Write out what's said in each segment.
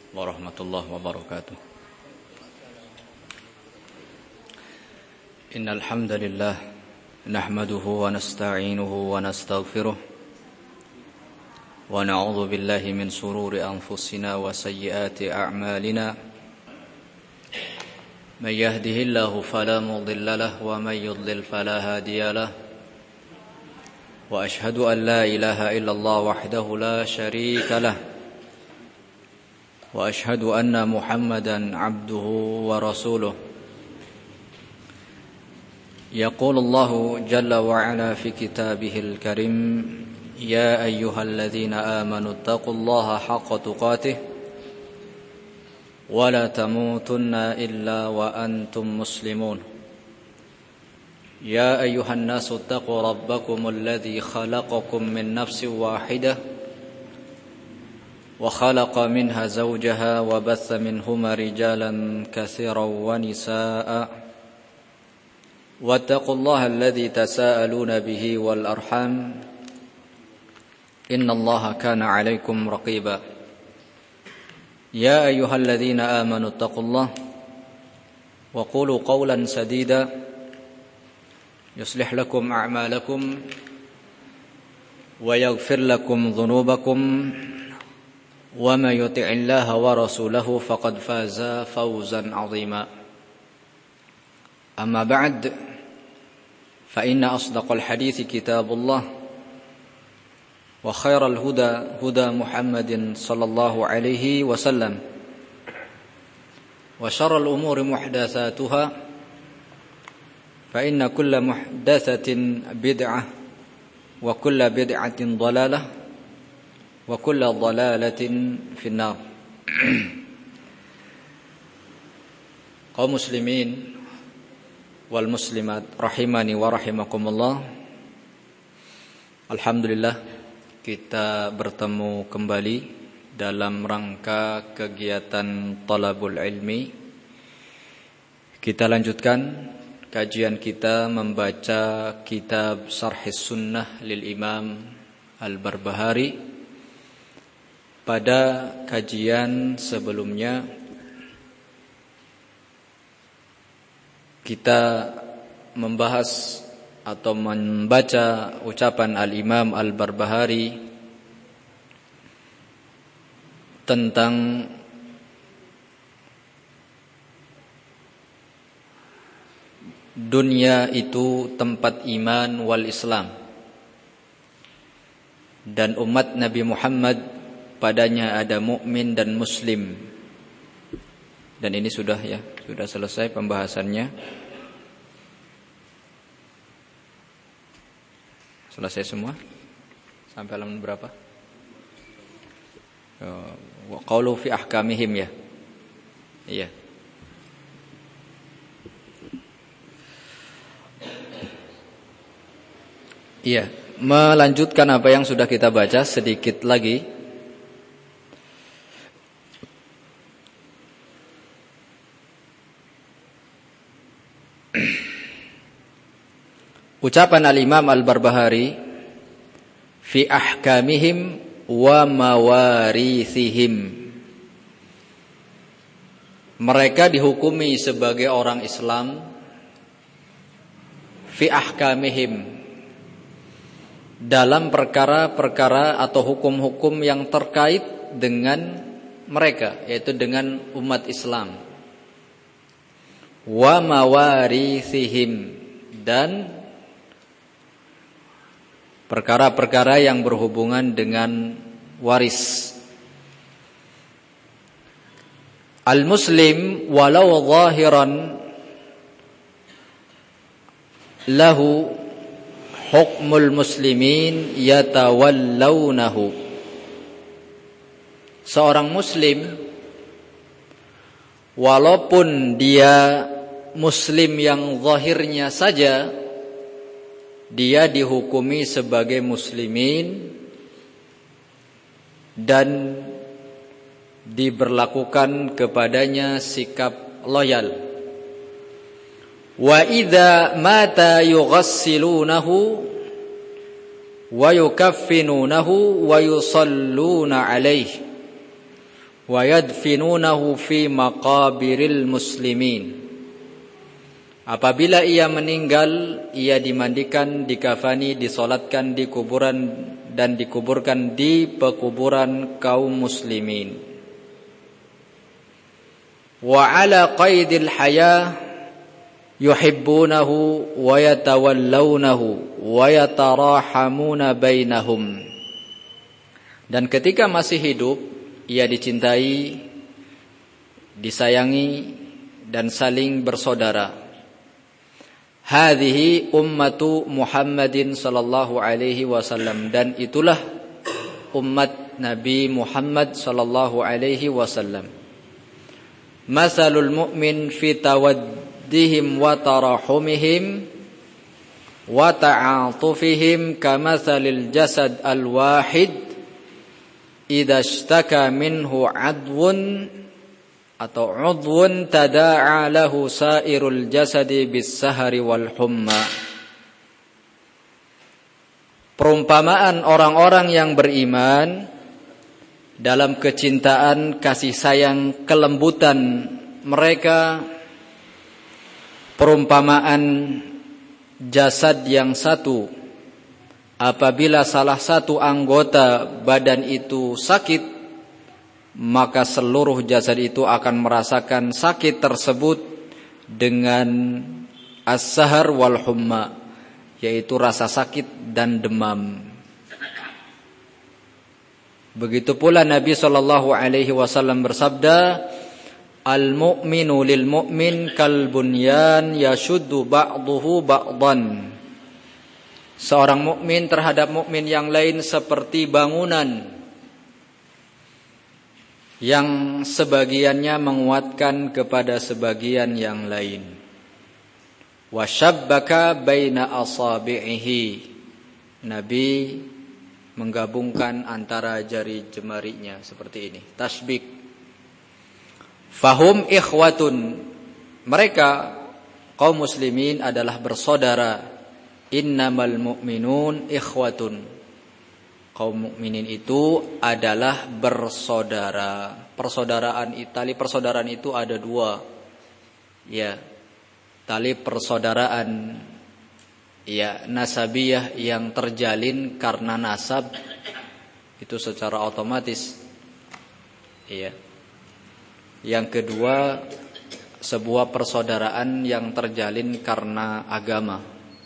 warahmatullahi wabarakatuh. Innal hamdalillah nahmaduhu wa nasta'inuhu wa nastaghfiruh wa na'udzu billahi min shururi anfusina wa sayyiati a'malina. Man yahdihillahu fala mudilla lahu wa man yudlil fala hadiya lahu. Wa ashhadu an la ilaha illallah wahdahu la syarika lahu. Wa ashhadu anna Muhammadan abduhu wa rasuluh. Yaqulu Allahu jalla wa ala fi kitabihil karim, ya ayyuhalladzina amanu taqullaha haqqa tuqatih wa la tamutunna illa wa antum muslimun. Ya ayyuhan nasu taqu rabbakumul ladzi khalaqakum min nafsin wahidah wa khalaqa minha zawjaha wa batha minhuma rijalan katsiran wa nisaa'a wattaqullaha alladzi tasaaluna bihi wal arham innallaha kana 'alaikum raqiba. Ya ayyuhalladzina amanu taqullaha wa qulu qawlan sadida yuslih lakum a'malakum wa yaghfir lakum dhunubakum wa may yuti'illaha wa rasulahu faqad faza fawzan 'azima. Amma ba'd, fa inna asdaqal hadithi kitabullah wa khairal huda huda Muhammadin sallallahu alaihi wasallam wa syarral umuri muhdatsatuha fa inna kulla muhdatsatin bid'ah wa kulla bid'atin dhalalah wa kulla dhalalatin finnar. Kaum muslimin wal muslimat rahimani wa rahimakumullah. Alhamdulillah kita bertemu kembali dalam rangka kegiatan talabul ilmi. Kita lanjutkan kajian kita membaca kitab Syarhis Sunnah lil Imam Al-Barbahari. Pada kajian sebelumnya kita membahas atau membaca ucapan Al-Imam Al-Barbahari tentang dunia itu tempat iman wal Islam, dan umat Nabi Muhammad padanya ada mukmin dan muslim. Dan ini sudah selesai pembahasannya. Selesai semua? Sampai halaman berapa? Wa qaulu fi ahkamihim, ya. Iya. Iya, melanjutkan apa yang sudah kita baca sedikit lagi. Ucapan Al-Imam Al-Barbahari fi ahkamihim wa mawarithihim. Mereka dihukumi sebagai orang Islam fi ahkamihim, dalam perkara-perkara atau hukum-hukum yang terkait dengan mereka, yaitu dengan umat Islam. Wa mawarithihim, dan perkara-perkara yang berhubungan dengan waris. Al-muslim walau zahiran lahu hukmul muslimin yatawallawnahu. Seorang muslim walaupun dia muslim yang zahirnya saja, dia dihukumi sebagai muslimin dan diberlakukan kepadanya sikap loyal. Wa idza mata yughassilunahu wa yukaffinunahu wa yusalluna alaihi wa yadfinunahu fi maqabiril muslimin. Apabila ia meninggal, ia dimandikan, dikafani, disolatkan di kuburan dan dikuburkan di pekuburan kaum muslimin. Wa ala qaidil hayah yuhibbunahu wa yatawallawnahu wa yatarahamuna bainahum. Dan ketika masih hidup, ia dicintai, disayangi dan saling bersaudara. Hadhihi ummatu Muhammadin sallallahu alaihi wasallam, dan itulah umat Nabi Muhammad sallallahu alaihi wasallam. Masalul mu'min fi tawaddihim wa tarahumihim wa ta'atufihim kamathalil jasad al-wahid idza ishtaka minhu adwun atau udwun tada'a lahu sairul jasadi bis-sahari wal humma. Perumpamaan orang-orang yang beriman dalam kecintaan, kasih sayang, kelembutan mereka, perumpamaan jasad yang satu. Apabila salah satu anggota badan itu sakit, maka seluruh jasad itu akan merasakan sakit tersebut dengan as-sahar wal humma, yaitu rasa sakit dan demam. Begitu pula Nabi sallallahu alaihi wasallam bersabda, al-mu'minu lil mu'min kal bunyan yashuddu ba'duhu ba'dan. Seorang mukmin terhadap mukmin yang lain seperti bangunan yang sebagiannya menguatkan kepada sebagian yang lain. Wa syabbaka baina asabi'ihi. Nabi menggabungkan antara jari jemarinya seperti ini, tasbik. Fahum ikhwatun. Mereka kaum muslimin adalah bersaudara. Innamal mu'minun ikhwatun. Kaum mukminin itu adalah bersaudara. Persaudaraan, tali persaudaraan itu ada dua. Ya. Tali persaudaraan ya nasabiyah yang terjalin karena nasab, itu secara otomatis. Ya. Yang kedua, sebuah persaudaraan yang terjalin karena agama.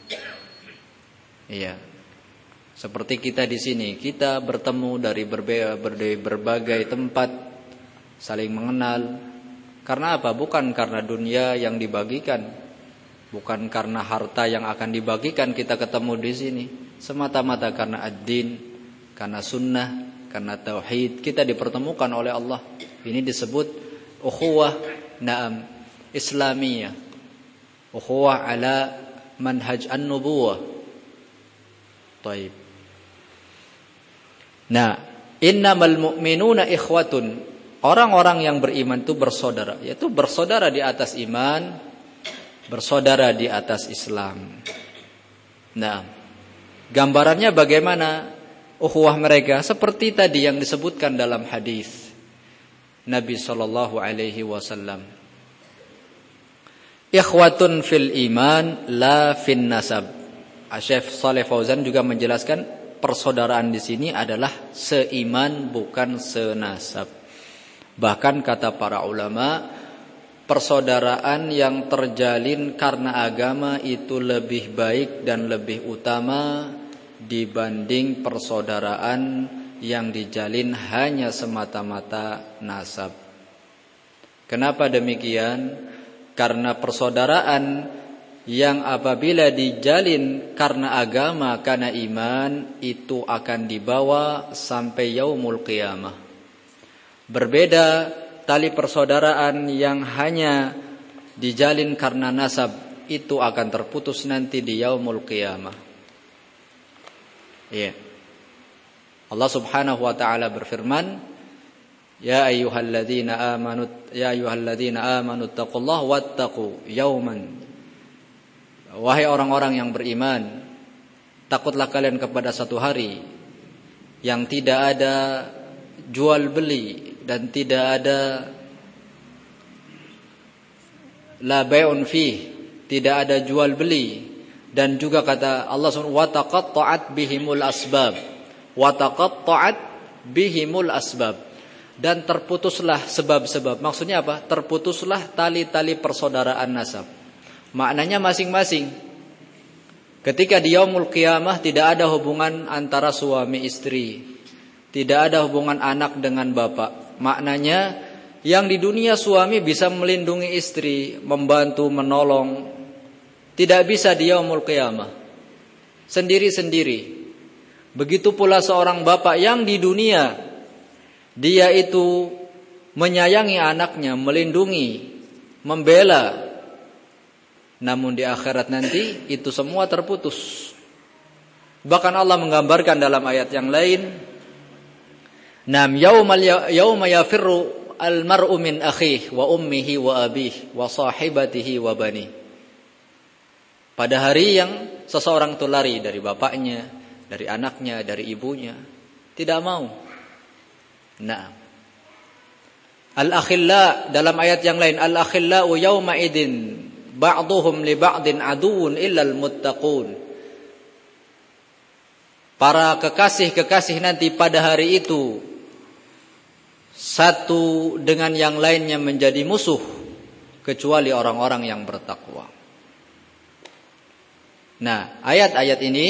Iya. Seperti kita di sini, kita bertemu dari berbagai tempat, saling mengenal. Karena apa? Bukan karena dunia yang dibagikan, bukan karena harta yang akan dibagikan kita ketemu di sini. Semata-mata karena ad-din, karena sunnah, karena tauhid, kita dipertemukan oleh Allah. Ini disebut ukhuwah na'am islamiyah, ukhuwah ala manhaj an-nubuwah. Taib. Nah, innamal mu'minuna ikhwatun. Orang-orang yang beriman itu bersaudara, yaitu bersaudara di atas iman, bersaudara di atas Islam. Nah, gambarannya bagaimana ukhuwah mereka? Seperti tadi yang disebutkan dalam hadis Nabi sallallahu alaihi wasallam. Ikhwatun fil iman la fin nasab. Syekh Shalih Fauzan juga menjelaskan persaudaraan di sini adalah seiman bukan senasab. Bahkan kata para ulama, persaudaraan yang terjalin karena agama itu lebih baik dan lebih utama dibanding persaudaraan yang dijalin hanya semata-mata nasab. Kenapa demikian? Karena persaudaraan yang apabila dijalin karena agama, karena iman, itu akan dibawa sampai yaumul qiyamah. Berbeda tali persaudaraan yang hanya dijalin karena nasab, itu akan terputus nanti di yaumul qiyamah. Ya. Allah Subhanahu wa taala berfirman, Ya ayyuhalladzina amanu taqullaha wattaqu yauman. Wahai orang-orang yang beriman, takutlah kalian kepada satu hari yang tidak ada jual beli, dan tidak ada la bai'un fi, tidak ada jual beli. Dan juga kata Allah Subhanahu wa taqatta'at bihimul asbab. Wa taqatta'at bihimul asbab. Dan terputuslah sebab-sebab. Maksudnya apa? Terputuslah tali-tali persaudaraan nasab. Maknanya masing-masing. Ketika di yaumul qiyamah tidak ada hubungan antara suami istri, tidak ada hubungan anak dengan bapak. Maknanya yang di dunia suami bisa melindungi istri, membantu, menolong, tidak bisa di yaumul qiyamah. Sendiri-sendiri. Begitu pula seorang bapak yang di dunia dia itu menyayangi anaknya, melindungi, membela. Namun di akhirat nanti itu semua terputus. Bahkan Allah menggambarkan dalam ayat yang lain, "Nam yauma yafirru al-mar'u min akhihi wa ummihi wa abihi wa sahibatihi wa bani." Pada hari yang seseorang itu lari dari bapaknya, dari anaknya, dari ibunya, tidak mau. Nah, al-akhilla dalam ayat yang lain, al-akhillau yawma idin ba'duhum li ba'din aduun illal muttaqun. Para kekasih-kekasih nanti pada hari itu satu dengan yang lainnya menjadi musuh kecuali orang-orang yang bertakwa. Nah, ayat-ayat ini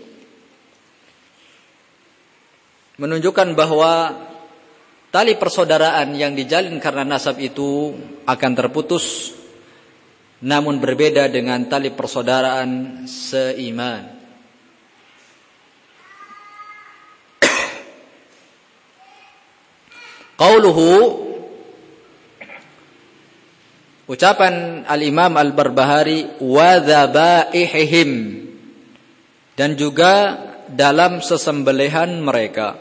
menunjukkan bahwa tali persaudaraan yang dijalin karena nasab itu akan terputus, namun berbeda dengan tali persaudaraan seiman. Qauluhu, ucapan Al-Imam Al-Barbahari, wa dzabaihim, dan juga dalam sesembelihan mereka.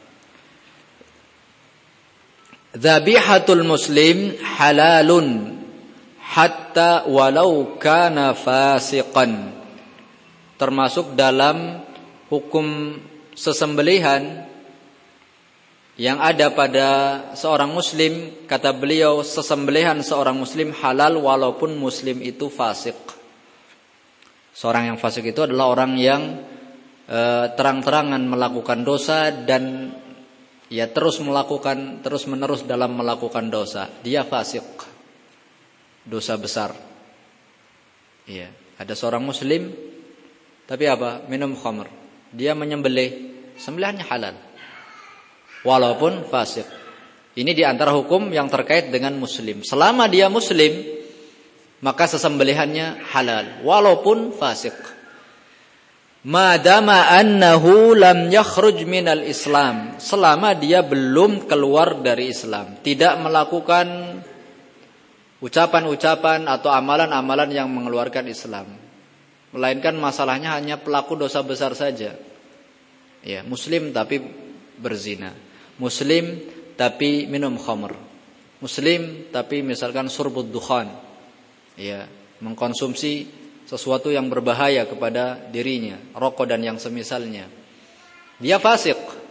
Dzabihatul muslim halalun hatta walau kana fasiqan. Termasuk dalam hukum sesembelihan yang ada pada seorang muslim, kata beliau, sesembelihan seorang muslim halal walaupun muslim itu fasik. Seorang yang fasik itu adalah orang yang terang-terangan melakukan dosa dan ya terus menerus dalam melakukan dosa. Dia fasik, dosa besar. Iya, ada seorang muslim tapi apa? Minum khamr. Dia menyembelih, sembelihannya halal walaupun fasik. Ini di antara hukum yang terkait dengan muslim. Selama dia muslim, maka sesembelihannya halal walaupun fasik. Madama annahu lam yakhruj minal Islam, selama dia belum keluar dari Islam, tidak melakukan ucapan-ucapan atau amalan-amalan yang mengeluarkan Islam, melainkan masalahnya hanya pelaku dosa besar saja. Ya, muslim tapi berzina, muslim tapi minum khamr, muslim tapi misalkan surbud dukhan, ya, mengkonsumsi sesuatu yang berbahaya kepada dirinya, rokok dan yang semisalnya. Dia fasik.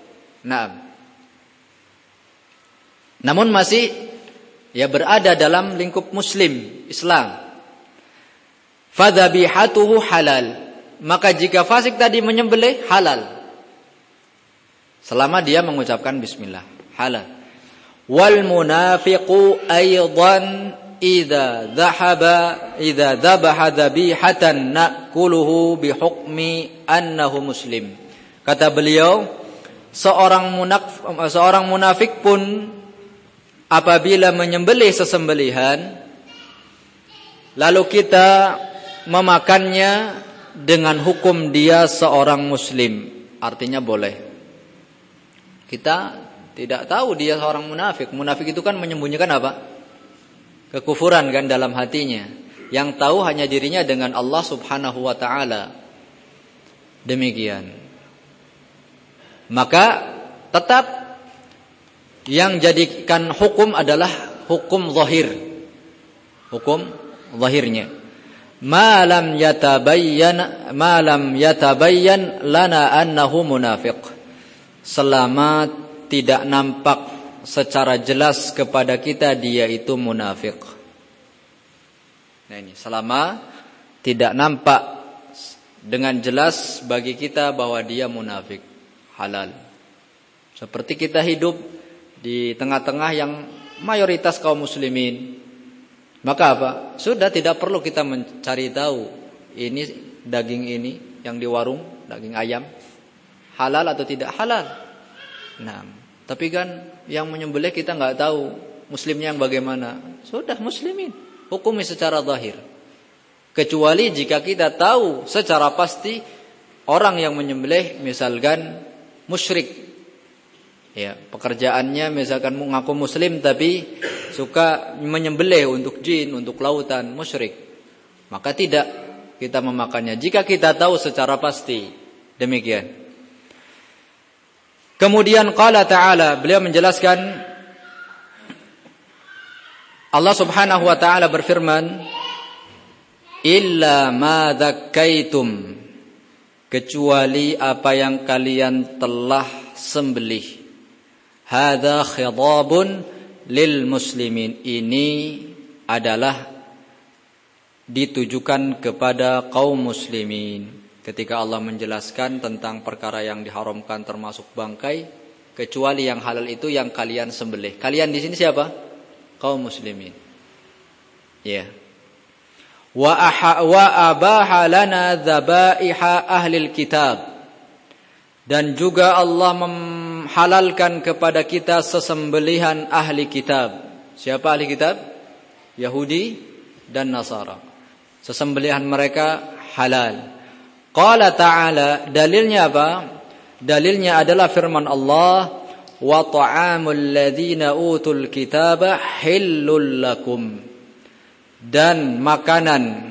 Namun masih ya berada dalam lingkup muslim, Islam. Fadzabihatuhu halal. Maka jika fasik tadi menyembelih, halal. Selama dia mengucapkan bismillah, halal. Wal munafiqu aidan idza dzabaha dzabihatan naquluhu bihukmi annahu muslim. Kata beliau, seorang munafik pun apabila menyembelih sesembelihan lalu kita memakannya dengan hukum dia seorang muslim, artinya boleh. Kita tidak tahu dia seorang munafik. Munafik itu kan menyembunyikan apa? Kekufuran kan dalam hatinya. Yang tahu hanya dirinya dengan Allah Subhanahu wa ta'ala. Demikian. Maka tetap yang jadikan hukum adalah hukum zahir. Hukum zahirnya. Ma lam yatabayyan lana annahu munafiq. Selama tidak nampak secara jelas kepada kita dia itu munafik. Nah ini, selama tidak nampak dengan jelas bagi kita bahwa dia munafik, halal. Seperti kita hidup di tengah-tengah yang mayoritas kaum muslimin, maka apa? Sudah tidak perlu kita mencari tahu ini daging ini yang di warung, daging ayam, halal atau tidak halal. Nah, tapi kan yang menyembelih kita nggak tahu muslimnya yang bagaimana. Sudah muslimin, hukumi secara zahir. Kecuali jika kita tahu secara pasti orang yang menyembelih misalkan musyrik. Ya, pekerjaannya misalkan mengaku muslim tapi suka menyembelih untuk jin, untuk lautan, musyrik. Maka tidak kita memakannya jika kita tahu secara pasti. Demikian. Kemudian qala ta'ala, beliau menjelaskan, Allah Subhanahu wa ta'ala berfirman, illa ma dzakkaitum, kecuali apa yang kalian telah sembelih. Hadza khidabun lil muslimin, ini adalah ditujukan kepada kaum muslimin. Ketika Allah menjelaskan tentang perkara yang diharamkan termasuk bangkai, kecuali yang halal itu yang kalian sembelih. Kalian di sini siapa? Kaum muslimin. Ya. Wa abaha lana dzabaiha ahlil kitab. Dan juga Allah menghalalkan kepada kita sesembelihan ahli kitab. Siapa ahli kitab? Yahudi dan Nasara. Sesembelihan mereka halal. Qala ta'ala, dalilnya apa? Dalilnya adalah firman Allah, wa ta'amul ladzina utul kitaba hillul lakum. Dan makanan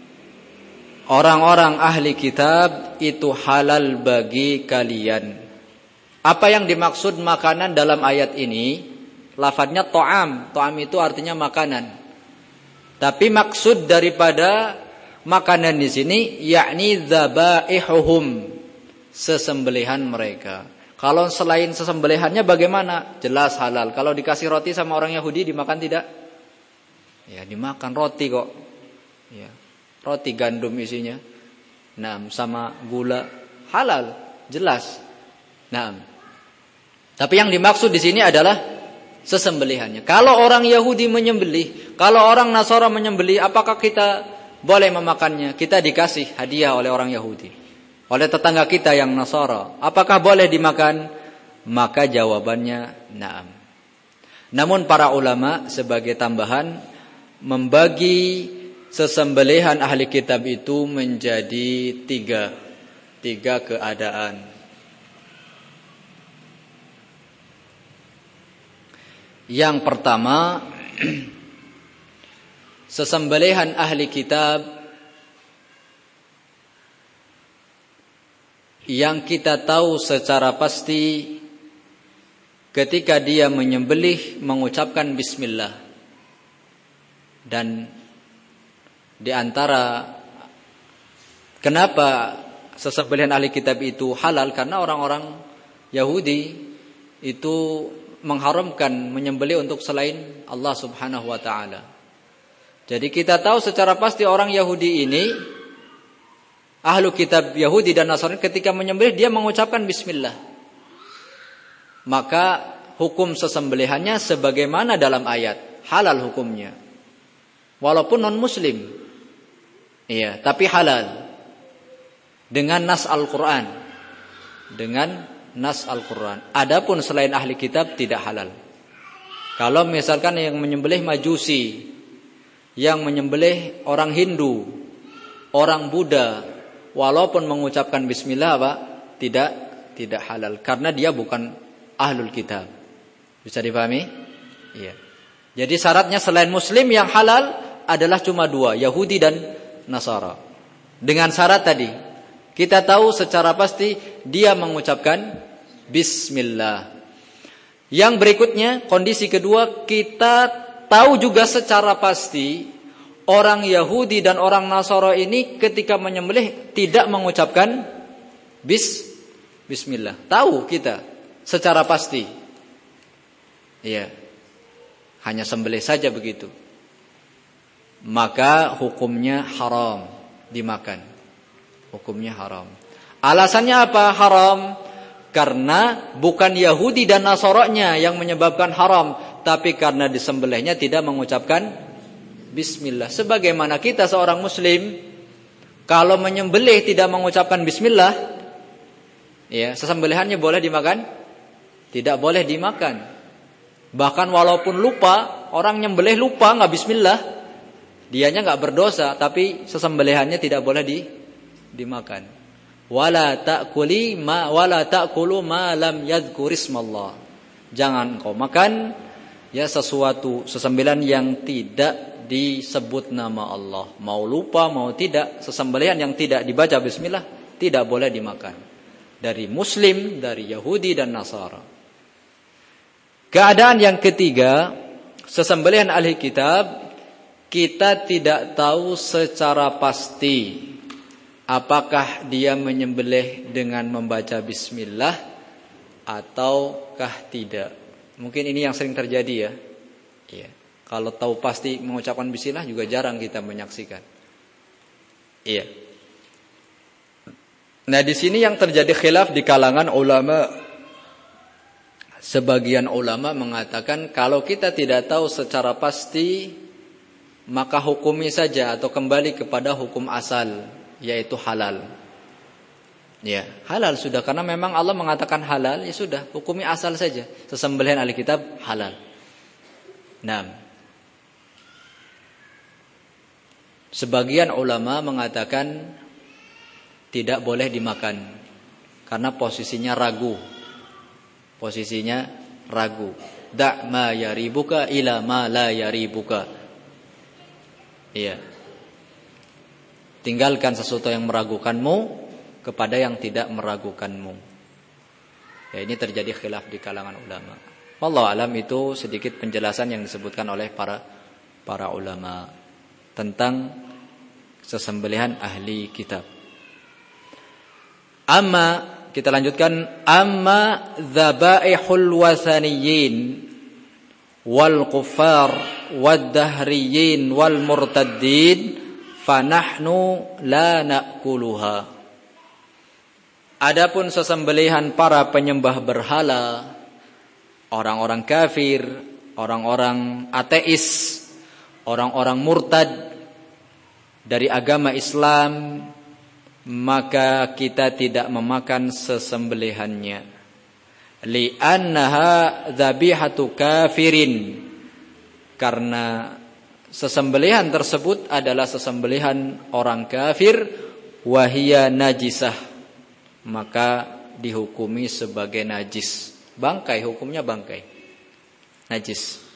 orang-orang ahli kitab itu halal bagi kalian. Apa yang dimaksud makanan dalam ayat ini? Lafadznya ta'am. Ta'am itu artinya makanan. Tapi maksud daripada makanan di sini yakni dzabaihuhum, sesembelihan mereka. Kalau selain sesembelihannya bagaimana? Jelas halal. Kalau dikasih roti sama orang Yahudi dimakan tidak? Ya, dimakan roti kok. Ya. Roti gandum isinya. Nah, sama gula halal, jelas. Nah. Tapi yang dimaksud di sini adalah sesembelihannya. Kalau orang Yahudi menyembelih, kalau orang Nasara menyembelih, apakah kita boleh memakannya? Kita dikasih hadiah oleh orang Yahudi, oleh tetangga kita yang Nasara. Apakah boleh dimakan? Maka jawabannya na'am. Namun para ulama sebagai tambahan membagi sesembelihan ahli kitab itu menjadi tiga keadaan. Yang pertama, sesembelihan ahli kitab yang kita tahu secara pasti ketika dia menyembelih mengucapkan bismillah. Dan di antara kenapa sesembelihan ahli kitab itu halal, karena orang-orang Yahudi itu mengharamkan menyembelih untuk selain Allah Subhanahu wa taala. Jadi kita tahu secara pasti orang Yahudi ini, ahlu kitab Yahudi dan Nasrani, ketika menyembelih dia mengucapkan bismillah. Maka hukum sesembelihannya sebagaimana dalam ayat, halal hukumnya. Walaupun non muslim. Iya, tapi halal. Dengan nas Al-Qur'an. Dengan nas Al-Qur'an. Adapun selain ahli kitab tidak halal. Kalau misalkan yang menyembelih Majusi, yang menyembelih orang Hindu, orang Buddha, walaupun mengucapkan bismillah apa? Tidak halal karena dia bukan ahlul kitab. Bisa dipahami? Iya. Jadi syaratnya selain muslim yang halal adalah cuma dua, Yahudi dan Nasara. Dengan syarat tadi, kita tahu secara pasti dia mengucapkan bismillah. Yang berikutnya, kondisi kedua, kita tahu juga secara pasti orang Yahudi dan orang Nasara ini ketika menyembelih tidak mengucapkan bismillah. Tahu kita secara pasti. Iya. Hanya sembelih saja begitu. Maka hukumnya haram dimakan. Hukumnya haram. Alasannya apa haram? Karena bukan Yahudi dan Nasrani yang menyebabkan haram, tapi karena disembelihnya tidak mengucapkan bismillah. Sebagaimana kita seorang muslim, kalau menyembelih tidak mengucapkan bismillah, ya, sesembelihannya boleh dimakan? Tidak boleh dimakan. Bahkan walaupun lupa, orang nyembelih lupa nggak bismillah, dianya nggak berdosa, tapi sesembelihannya tidak boleh dimakan. Wala ta'kulu ma lam yadhkurismallah. Jangan kau makan ya sesuatu sesembelihan yang tidak disebut nama Allah. Mau lupa mau tidak, sesembelihan yang tidak dibaca bismillah tidak boleh dimakan. Dari muslim, dari Yahudi dan Nasara. Keadaan yang ketiga, sesembelihan ahli kitab, kita tidak tahu secara pasti apakah dia menyembelih dengan membaca bismillah ataukah tidak. Mungkin ini yang sering terjadi ya. Iya. Kalau tahu pasti mengucapkan bismillah juga jarang kita menyaksikan. Iya. Nah, di sini yang terjadi khilaf di kalangan ulama. Sebagian ulama mengatakan kalau kita tidak tahu secara pasti, maka hukumi saja atau kembali kepada hukum asal, yaitu halal. Ya, halal sudah, karena memang Allah mengatakan halal, ya sudah, hukumi asal saja. Sesembelihan ahli kitab halal. Nah, sebagian ulama mengatakan tidak boleh dimakan karena posisinya ragu. Posisinya ragu. Da' ma yaribuka ila ma la yaribuka. Iya. Tinggalkan sesuatu yang meragukanmu kepada yang tidak meragukanmu. Ya, ini terjadi khilaf di kalangan ulama. Wallahu alam, itu sedikit penjelasan yang disebutkan oleh para ulama tentang sesembelihan ahli kitab. Amma, kita lanjutkan, amma dzabaihul wasaniyin wal kuffar wad dahriyin wal murtaddin fanahnu la na'kuluha. Adapun sesembelihan para penyembah berhala, orang-orang kafir, orang-orang ateis, orang-orang murtad dari agama Islam, maka kita tidak memakan sesembelihannya. Li'annaha dzabihatu kafirin, karena sesembelihan tersebut adalah sesembelihan orang kafir, wahia najisah, maka dihukumi sebagai najis. Bangkai, hukumnya bangkai, najis.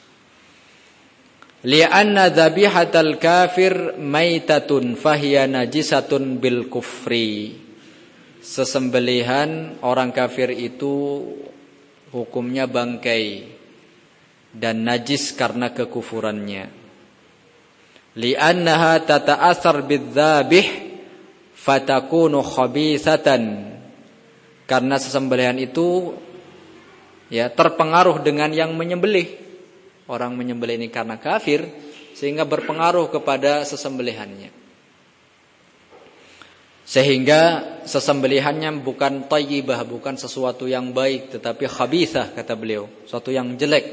Li'anna dzabihatal kafir maitatun fahiya najisatun bil kufri. Sesembelihan orang kafir itu hukumnya bangkai dan najis karena kekufurannya. Li'annaha tata'athar bidzabih fatakunu khabithatan. Karena sesembelihan itu ya terpengaruh dengan yang menyembelih. Orang menyembelih ini karena kafir, sehingga berpengaruh kepada sesembelihannya. Sehingga sesembelihannya bukan thayyibah, bukan sesuatu yang baik, tetapi khabithah, kata beliau, sesuatu yang jelek.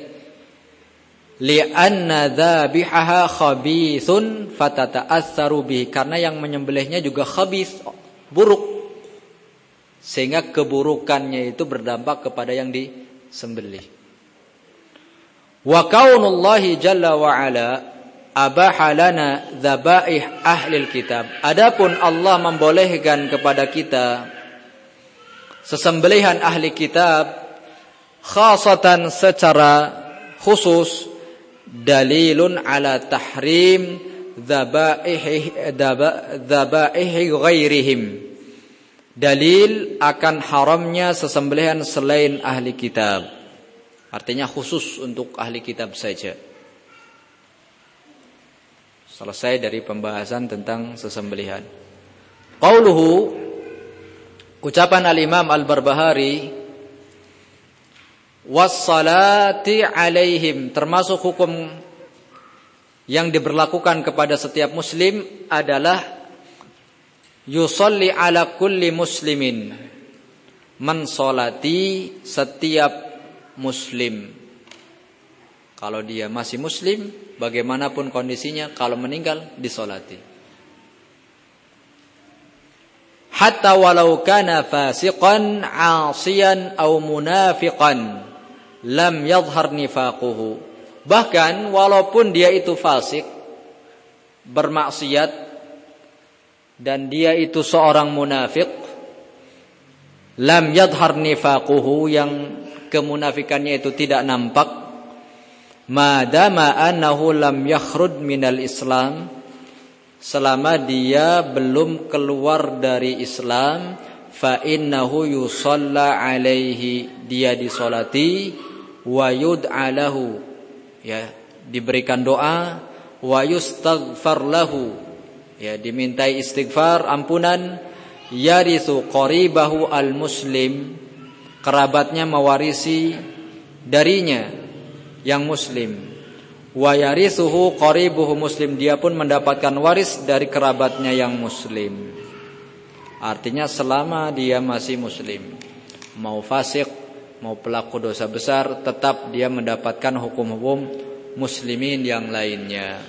Li'anna dzabihaha khabithun fatata'assaru bihi, karena yang menyembelihnya juga khabith, buruk, sehingga keburukannya itu berdampak kepada yang disembelih. Wa kaunullahi jalla wa ala abaha lana dzabaih ahlil kitab. Adapun Allah membolehkan kepada kita sesembelihan ahli kitab khasatan secara khusus, dalilun ala tahrim dzabaih ghairihim. Dalil akan haramnya sesembelihan selain ahli kitab. Artinya khusus untuk ahli kitab saja. Selesai dari pembahasan tentang sesembelihan. Qauluhu, ucapan al-Imam Al-Barbahari, wassalati alaihim, termasuk hukum yang diberlakukan kepada setiap muslim adalah yusalli ala kulli muslimin, mensolati setiap muslim. Kalau dia masih muslim, bagaimanapun kondisinya, kalau meninggal disolati. Hatta walau kana fasiqan, 'asiyan aw munafiqan, lam yadhhar nifaquhu. Bahkan walaupun dia itu fasik, bermaksiat, dan dia itu seorang munafik, lam yadhhar nifaquhu, yang kemunafikannya itu tidak nampak, madama annahu lam yakhrud minal Islam, selama dia belum keluar dari Islam, fa innahu yusalla alaihi, dia disolati, wa yud'a lahu, ya, diberikan doa, wa yustaghfar lahu, ya, dimintai istighfar, ampunan, yarithu qaribahu al muslim, kerabatnya mewarisi darinya yang muslim, wa yarithuhu qaribuhu muslim, dia pun mendapatkan waris dari kerabatnya yang muslim. Artinya selama dia masih muslim, mau fasik, mau pelaku dosa besar, tetap dia mendapatkan hukum-hukum muslimin yang lainnya.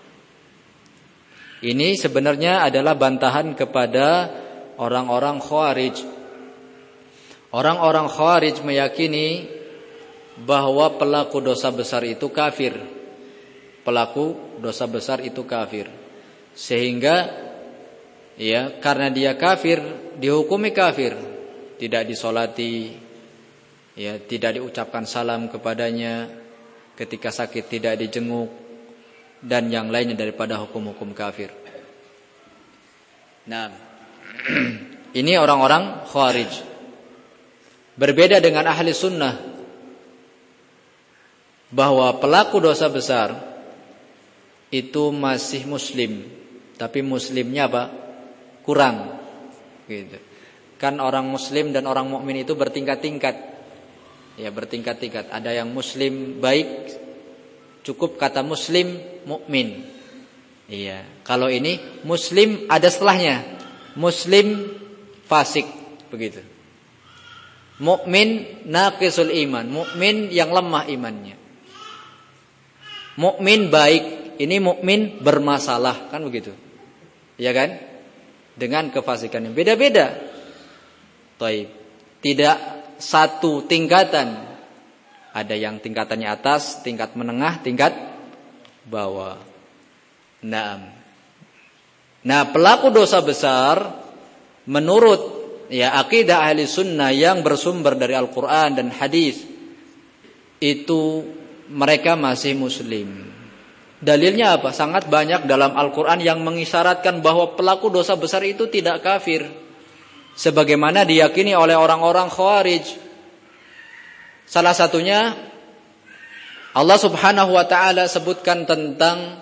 Ini sebenarnya adalah bantahan kepada orang-orang Khawarij. Orang-orang Khawarij meyakini bahwa pelaku dosa besar itu kafir. Pelaku dosa besar itu kafir. Sehingga ya, karena dia kafir, dihukumi kafir, tidak disolati, ya, tidak diucapkan salam kepadanya, ketika sakit tidak dijenguk, dan yang lainnya daripada hukum-hukum kafir. Nah, ini orang-orang Khawarij. Berbeda dengan ahli sunnah, bahwa pelaku dosa besar itu masih muslim, tapi muslimnya apa? Kurang, gitu. Kan orang muslim dan orang mukmin itu bertingkat-tingkat, ya, bertingkat-tingkat. Ada yang muslim baik, cukup kata muslim mukmin. Iya. Kalau ini muslim ada setelahnya, muslim fasik, begitu. Mukmin naqisul iman, mukmin yang lemah imannya. Mukmin baik, ini mukmin bermasalah, kan begitu. Ya kan? Dengan kefasikan yang beda-beda. Taib. Tidak satu tingkatan. Ada yang tingkatannya atas, tingkat menengah, tingkat bawah. Nah, pelaku dosa besar menurut ya akidah ahli sunnah yang bersumber dari Al-Quran dan hadis, itu mereka masih muslim. Dalilnya apa? Sangat banyak dalam Al-Quran yang mengisyaratkan bahwa pelaku dosa besar itu tidak kafir, sebagaimana diyakini oleh orang-orang Khawarij. Salah satunya Allah subhanahu wa ta'ala sebutkan tentang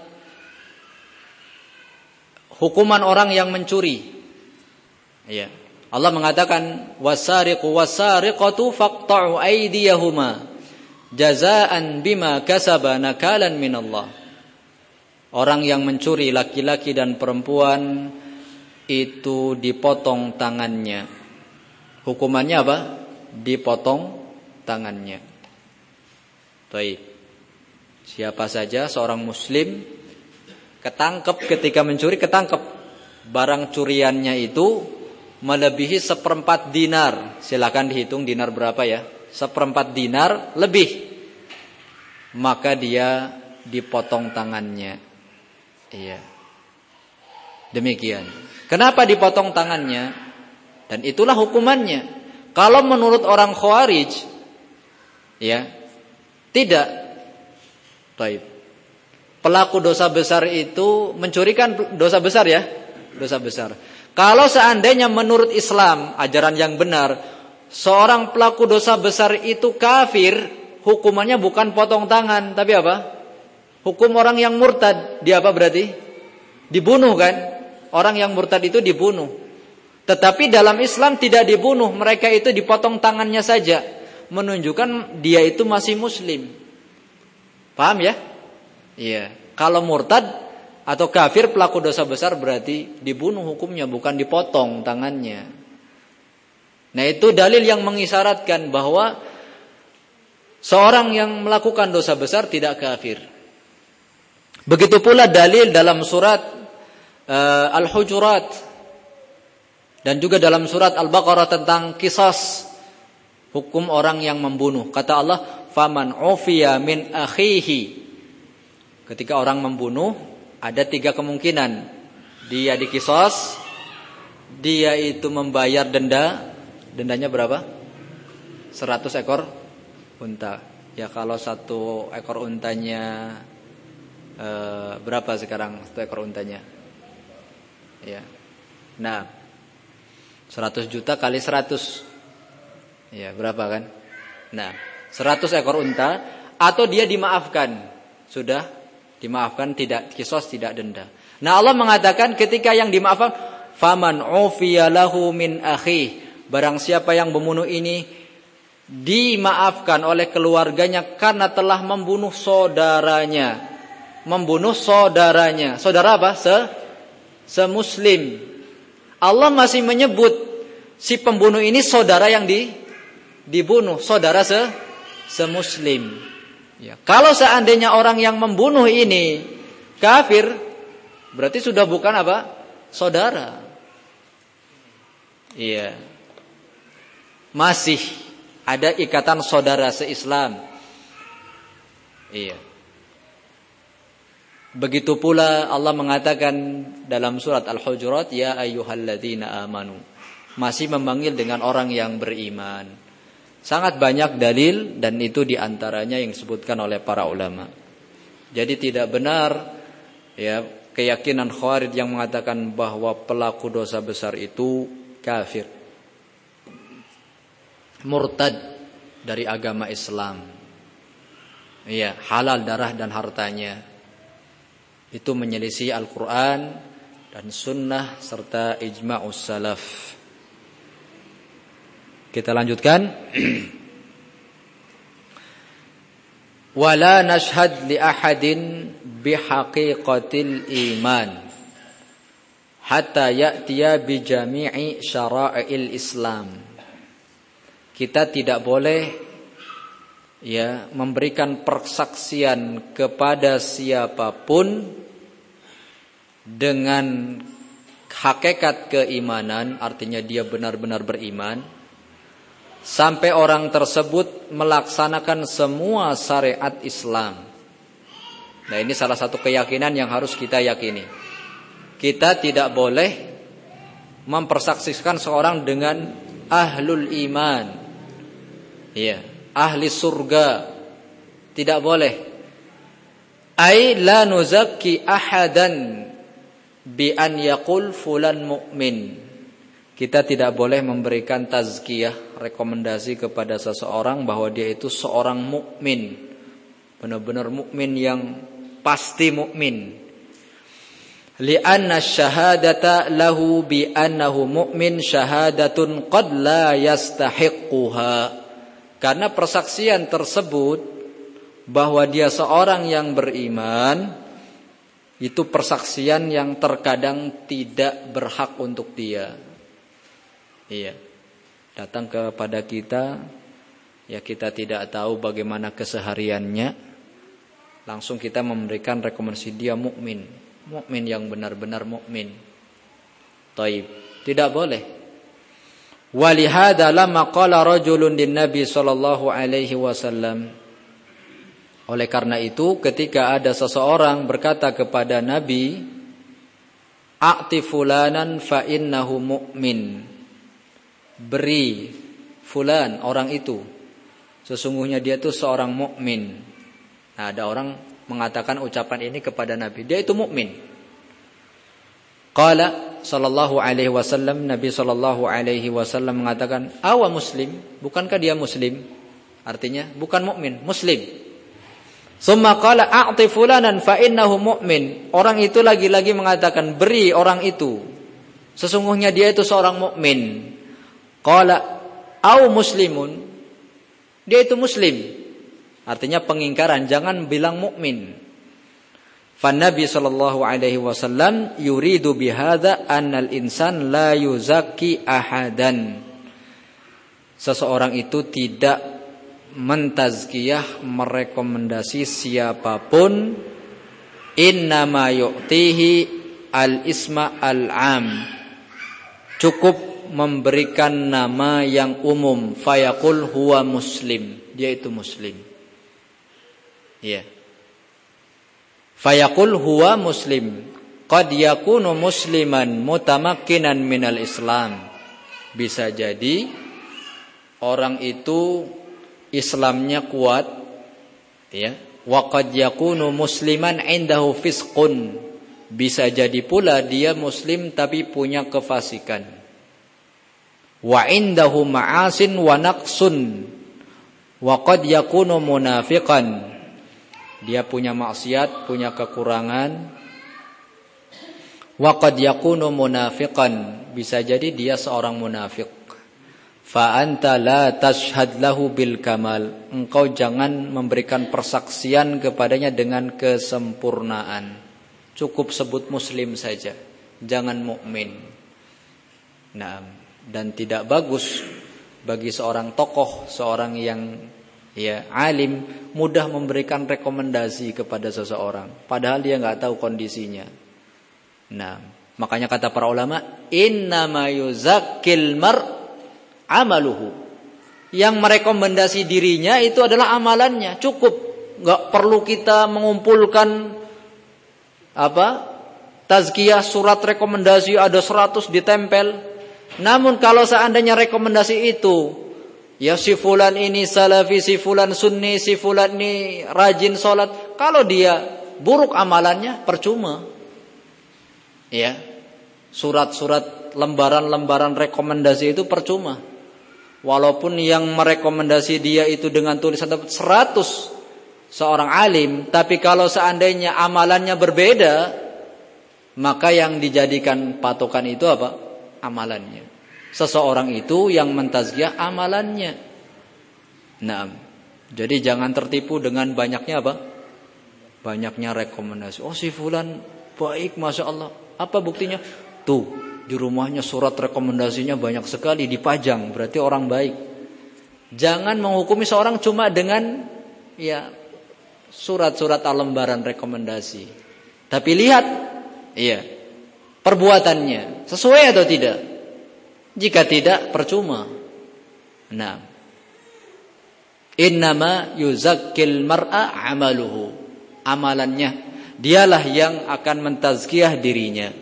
hukuman orang yang mencuri. Ya. Allah mengatakan wasariqu wasariqatu faqta'u aydiyahuma jazaan bima kasaba nakalan minallah. Orang yang mencuri, laki-laki dan perempuan, itu dipotong tangannya. Hukumannya apa? Dipotong tangannya. Baik. Siapa saja seorang muslim ketangkep ketika mencuri, ketangkep barang curiannya itu melebihi 1/4 dinar. Silakan dihitung dinar berapa ya? 1/4 dinar lebih, maka dia dipotong tangannya. Iya. Demikian. Kenapa dipotong tangannya? Dan itulah hukumannya. Kalau menurut orang Khawarij, ya, tidak. Baik. Pelaku dosa besar itu mencurikan dosa besar ya, dosa besar. Kalau seandainya menurut Islam, ajaran yang benar, seorang pelaku dosa besar itu kafir, hukumannya bukan potong tangan, tapi apa? Hukum orang yang murtad. Dia apa berarti? Dibunuh kan? Orang yang murtad itu dibunuh. Tetapi dalam Islam tidak dibunuh, mereka itu dipotong tangannya saja. menunjukkan dia itu masih muslim. Paham ya? Iya. Kalau murtad atau kafir pelaku dosa besar berarti dibunuh hukumnya, bukan dipotong tangannya. Nah, itu dalil yang mengisyaratkan bahwa seorang yang melakukan dosa besar tidak kafir. Begitu pula dalil dalam surat Al-Hujurat dan juga dalam surat Al-Baqarah tentang qisas, hukum orang yang membunuh. Kata Allah, "Faman ufiya min akhihi." Ketika orang membunuh, ada 3 kemungkinan. Dia diqisas, dia itu membayar denda. Dendanya berapa? 100 ekor unta. Ya kalau 1 ekor untanya berapa sekarang 1 ekor untanya? Ya. Nah, 100 juta kali 100. Ya, berapa kan? Nah, 100 ekor unta, atau dia dimaafkan. Sudah dimaafkan, tidak qisas, tidak denda. Nah, Allah mengatakan ketika yang dimaafkan, faman ufiya lahu min akhi, barang siapa yang membunuh ini dimaafkan oleh keluarganya karena telah membunuh saudaranya. Membunuh saudaranya. Saudara apa? Semuslim. Allah masih menyebut si pembunuh ini saudara yang dibunuh, saudara semuslim. Ya. Kalau seandainya orang yang membunuh ini kafir, berarti sudah bukan apa? Saudara. Iya. Masih ada ikatan saudara se-Islam. Iya. Begitu pula Allah mengatakan dalam surat Al-Hujurat, ya ayyuhalladzina amanu. Masih memanggil dengan orang yang beriman. Sangat banyak dalil, dan itu diantaranya yang disebutkan oleh para ulama. Jadi tidak benar ya keyakinan Khawarij yang mengatakan bahwa pelaku dosa besar itu kafir, murtad dari agama Islam. Iya, halal darah dan hartanya. Itu menyelisih Al-Quran dan Sunnah serta ijma'us salaf. Kita lanjutkan. Wala nashhad li ahadin bihaqiqatil iman hatta ya'tiya bi jami'i syara'il Islam. Kita tidak boleh ya memberikan persaksian kepada siapapun dengan hakikat keimanan, artinya dia benar-benar beriman, sampai orang tersebut melaksanakan semua syariat Islam. Nah, ini salah satu keyakinan yang harus kita yakini. Kita tidak boleh mempersaksikan seorang dengan ahlul iman, ya, ahli surga. Tidak boleh. Ai la nuzakki ahadan bi an yaqul fulan mu'min. Kita tidak boleh memberikan tazkiyah, rekomendasi kepada seseorang bahwa dia itu seorang mukmin, benar-benar mukmin yang pasti mukmin. Li'anna syahadata lahu bi annahu mu'min syahadatun qad la yastahiqquha. Karena persaksian tersebut bahwa dia seorang yang beriman, itu persaksian yang terkadang tidak berhak untuk dia. Iya. Datang kepada kita, ya kita tidak tahu bagaimana kesehariannya, langsung kita memberikan rekomendasi dia mukmin, mukmin yang benar-benar mukmin. Taib. Tidak boleh. Walihada lamma qala rajulun din Nabi sallallahu alaihi wasallam. Oleh karena itu, ketika ada seseorang berkata kepada Nabi, a'ti fulanan fa innahu mu'min. Beri fulan, orang itu, sesungguhnya dia itu seorang mukmin. Nah, ada orang mengatakan ucapan ini kepada Nabi, dia itu mukmin. Qala sallallahu alaihi wasallam, Nabi sallallahu alaihi wasallam mengatakan, awa muslim, bukankah dia muslim? Artinya bukan mukmin, muslim. Summa qala a'ti fulanan fa innahu mu'min. Orang itu lagi-lagi mengatakan, beri orang itu, sesungguhnya dia itu seorang mukmin. Qala au muslimun. Dia itu muslim. Artinya pengingkaran, jangan bilang mukmin. Nabi sallallahu alaihi wasallam yuridu bihadza annal insan la yuzakki ahadan. Seseorang itu tidak mentazkiyah, merekomendasi siapapun. Innama yu'tihi al-isma al-am. Cukup memberikan nama yang umum. Fayaqul huwa muslim. Dia itu muslim. Ya. Fayaqul huwa muslim. Qad yakunu musliman mutamakkinan minal Islam. Bisa jadi orang itu Islamnya kuat, ya. Wa qad yakunu musliman indahu fisqun. Bisa jadi pula dia muslim tapi punya kefasikan. Wa indahu ma'asin wa naqsun. Wa qad yakunu munafiqan. Dia punya maksiat, punya kekurangan. Wa qad yakunu munafiqan. Bisa jadi dia seorang munafik. Fa anta la tashhad lahu bil kamal. Engkau jangan memberikan persaksian kepadanya dengan kesempurnaan. Cukup sebut muslim saja. Jangan mukmin. Nah, dan tidak bagus bagi seorang tokoh, seorang yang alim, mudah memberikan rekomendasi kepada seseorang padahal dia enggak tahu kondisinya. Nah, makanya kata para ulama, innama yuzakkil mar amaluhu. Yang merekomendasi dirinya itu adalah amalannya, cukup. Enggak perlu kita mengumpulkan tazkiyah, surat rekomendasi ada 100 ditempel. Namun kalau seandainya rekomendasi itu, ya si fulan ini salafi, si fulan sunni, si fulan ini rajin sholat, kalau dia buruk amalannya percuma. Ya. Surat-surat, lembaran-lembaran rekomendasi itu percuma. Walaupun yang merekomendasi dia itu dengan tulisan 100 seorang alim, tapi kalau seandainya amalannya berbeda, maka yang dijadikan patokan itu apa? Amalannya. Seseorang itu yang mentazkiyah amalannya. Nah, jadi jangan tertipu dengan banyaknya banyaknya rekomendasi. Oh si fulan baik, masya Allah. Apa buktinya? Tuh di rumahnya surat rekomendasinya banyak sekali dipajang, berarti orang baik. Jangan menghukumi seorang cuma dengan surat-surat lembaran rekomendasi. Tapi lihat perbuatannya sesuai atau tidak. Jika tidak, percuma. Nah, innama yuzakkil mar'a amaluhu. Amalannya, dialah yang akan mentazkiyah dirinya.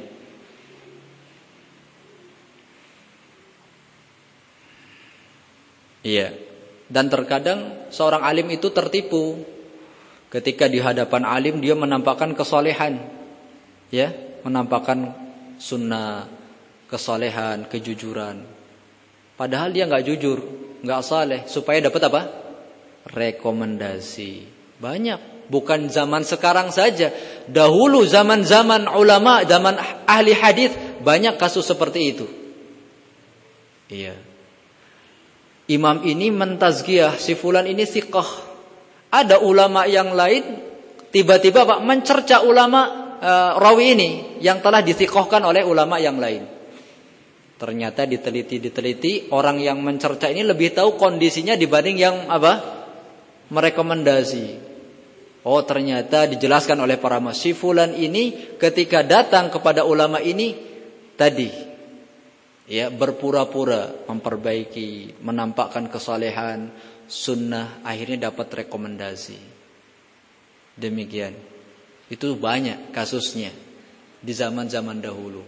Iya. Dan terkadang seorang alim itu tertipu. Ketika di hadapan alim dia menampakkan kesolehan. Ya, menampakkan sunnah, kesalehan, kejujuran. Padahal dia enggak jujur, enggak saleh, supaya dapat apa? Rekomendasi. Banyak, bukan zaman sekarang saja. Dahulu zaman-zaman ulama, zaman ahli hadis banyak kasus seperti itu. Iya. Imam ini mentazkiyah, si fulan ini thiqah. Ada ulama yang lain tiba-tiba mencerca ulama rawi ini yang telah dithiqahkan oleh ulama yang lain. Ternyata diteliti orang yang mencerca ini lebih tahu kondisinya dibanding yang merekomendasi. Oh, ternyata dijelaskan oleh para si fulan ini ketika datang kepada ulama ini tadi berpura-pura memperbaiki, menampakkan kesalehan, sunnah, akhirnya dapat rekomendasi. Demikian. Itu banyak kasusnya di zaman-zaman dahulu.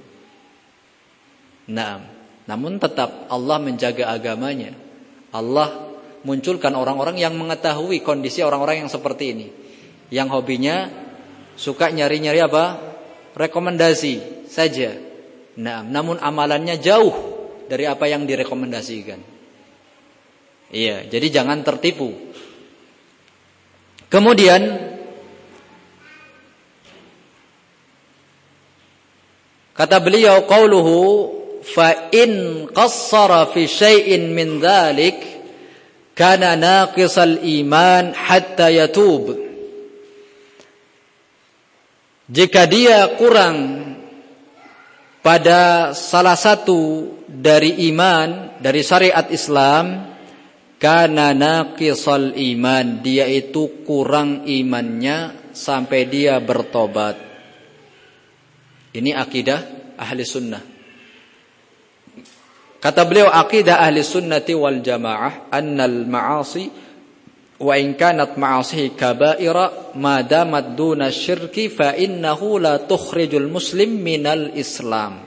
Nah, namun tetap Allah menjaga agamanya. Allah munculkan orang-orang yang mengetahui kondisi orang-orang yang seperti ini. Yang hobinya suka nyari-nyari rekomendasi saja. Nah, namun amalannya jauh dari apa yang direkomendasikan. Iya, jadi jangan tertipu. Kemudian kata beliau qauluhu fa in qassara fi syai'in min dzalik kana naqisal iman hatta yatub. Jika dia kurang pada salah satu dari iman, dari syariat Islam, kana naqisal iman, dia itu kurang imannya sampai dia bertobat. Ini akidah ahli sunnah. Kata beliau, aqidah ahli sunnati wal jamaah annal ma'asi wa in kanat ma'asihi kaba'ira ma damat duna syirki fa innahu la tukhrijul muslim minal islam.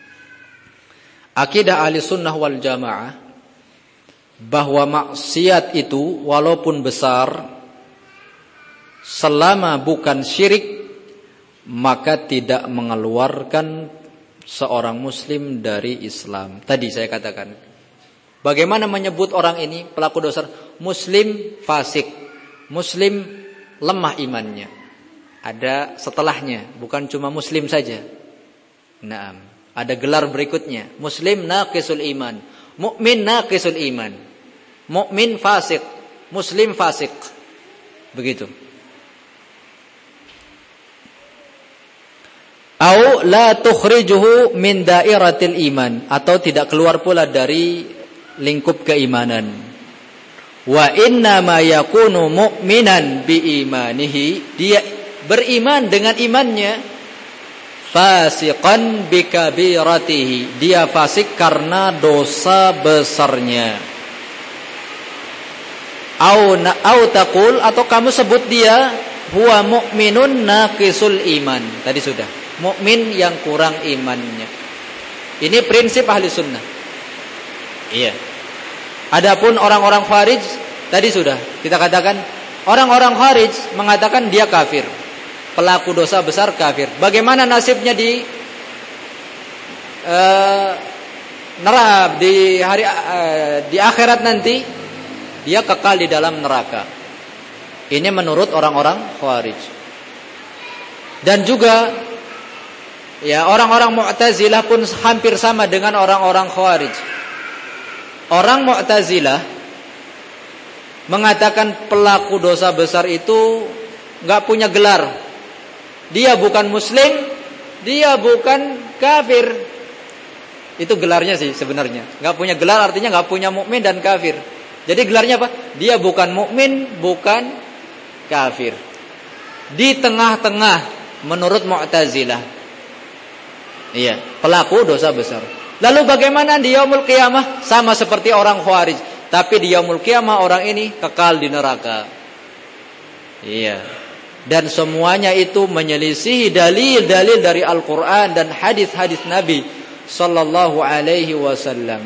Aqidah ahli sunnah wal jamaah bahwa maksiat itu walaupun besar, selama bukan syirik, maka tidak mengeluarkan seorang muslim dari Islam. Tadi saya katakan, bagaimana menyebut orang ini pelaku dosa? Muslim fasik, muslim lemah imannya. Ada setelahnya, bukan cuma muslim saja. Naam, ada gelar berikutnya, muslim naqisul iman, mukmin naqisul iman, mukmin fasik, muslim fasik. Begitu. Au la tukhrijuhu min dairatil iman, atau tidak keluar pula dari lingkup keimanan. Wa inna ma yakunu mu'minan bi imanihi, dia beriman dengan imannya. Fasiqan bi kabiratihi, dia fasik karena dosa besarnya. Au taqul, atau kamu sebut dia huwa mu'minun naqisul iman. Tadi sudah, mukmin yang kurang imannya. Ini prinsip ahli sunnah. Iya. Adapun orang-orang kharij, tadi sudah kita katakan, orang-orang kharij mengatakan dia kafir, pelaku dosa besar, kafir. Bagaimana nasibnya di neraka di hari di akhirat nanti? Dia kekal di dalam neraka. Ini menurut orang-orang kharij. Dan juga ya, orang-orang Mu'tazilah pun hampir sama dengan orang-orang Khawarij. Orang Mu'tazilah mengatakan pelaku dosa besar itu enggak punya gelar. Dia bukan muslim, dia bukan kafir. Itu gelarnya sih sebenarnya. Enggak punya gelar artinya enggak punya mukmin dan kafir. Jadi gelarnya apa? Dia bukan mukmin, bukan kafir. Di tengah-tengah menurut Mu'tazilah. Iya, pelaku dosa besar. Lalu bagaimana di yaumul qiyamah? Sama seperti orang Khawarij, tapi di yaumul qiyamah orang ini kekal di neraka. Iya. Dan semuanya itu menyelisihi dalil-dalil dari Al-Qur'an dan hadis-hadis Nabi sallallahu alaihi wasallam.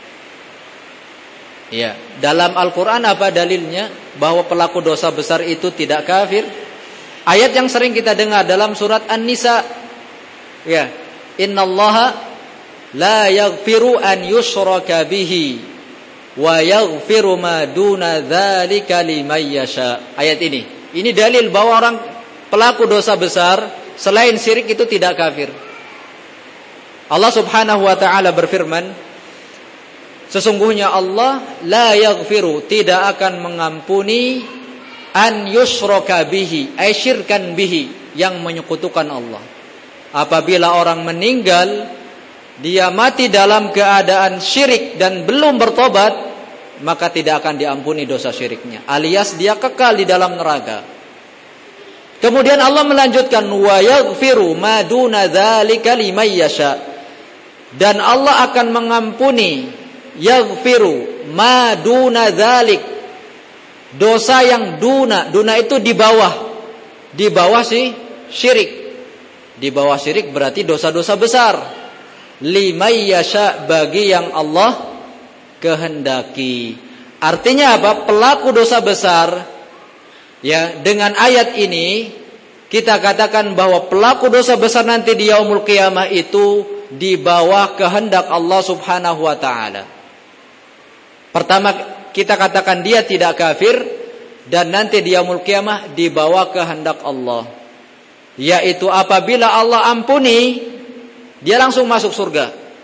Iya, dalam Al-Qur'an apa dalilnya bahwa pelaku dosa besar itu tidak kafir? Ayat yang sering kita dengar dalam surat An-Nisa. Ya. Innallaha la yaghfiru an yushraka bihi wa yaghfiru ma duna dzalika liman yasha. Ayat ini dalil bahwa orang pelaku dosa besar selain syirik itu tidak kafir. Allah Subhanahu wa taala berfirman, sesungguhnya Allah la yaghfiru, tidak akan mengampuni an yushraka bihi, ay syirkan bihi, yang menyekutukan Allah. Apabila orang meninggal, dia mati dalam keadaan syirik dan belum bertobat, maka tidak akan diampuni dosa syiriknya, alias dia kekal di dalam neraka. Kemudian Allah melanjutkan, wa yaghfiru ma duna dzalika liman yasha, dan Allah akan mengampuni yaghfiru ma duna dzalik, dosa yang duna itu di bawah si syirik. Di bawah syirik berarti dosa-dosa besar. Liman yasha, bagi yang Allah kehendaki. Artinya apa? Pelaku dosa besar, ya, dengan ayat ini kita katakan bahwa pelaku dosa besar nanti di yaumul qiyamah itu di bawah kehendak Allah Subhanahu wa taala. Pertama kita katakan dia tidak kafir, dan nanti di yaumul qiyamah di bawah kehendak Allah. Yaitu apabila Allah ampuni, dia langsung masuk surga.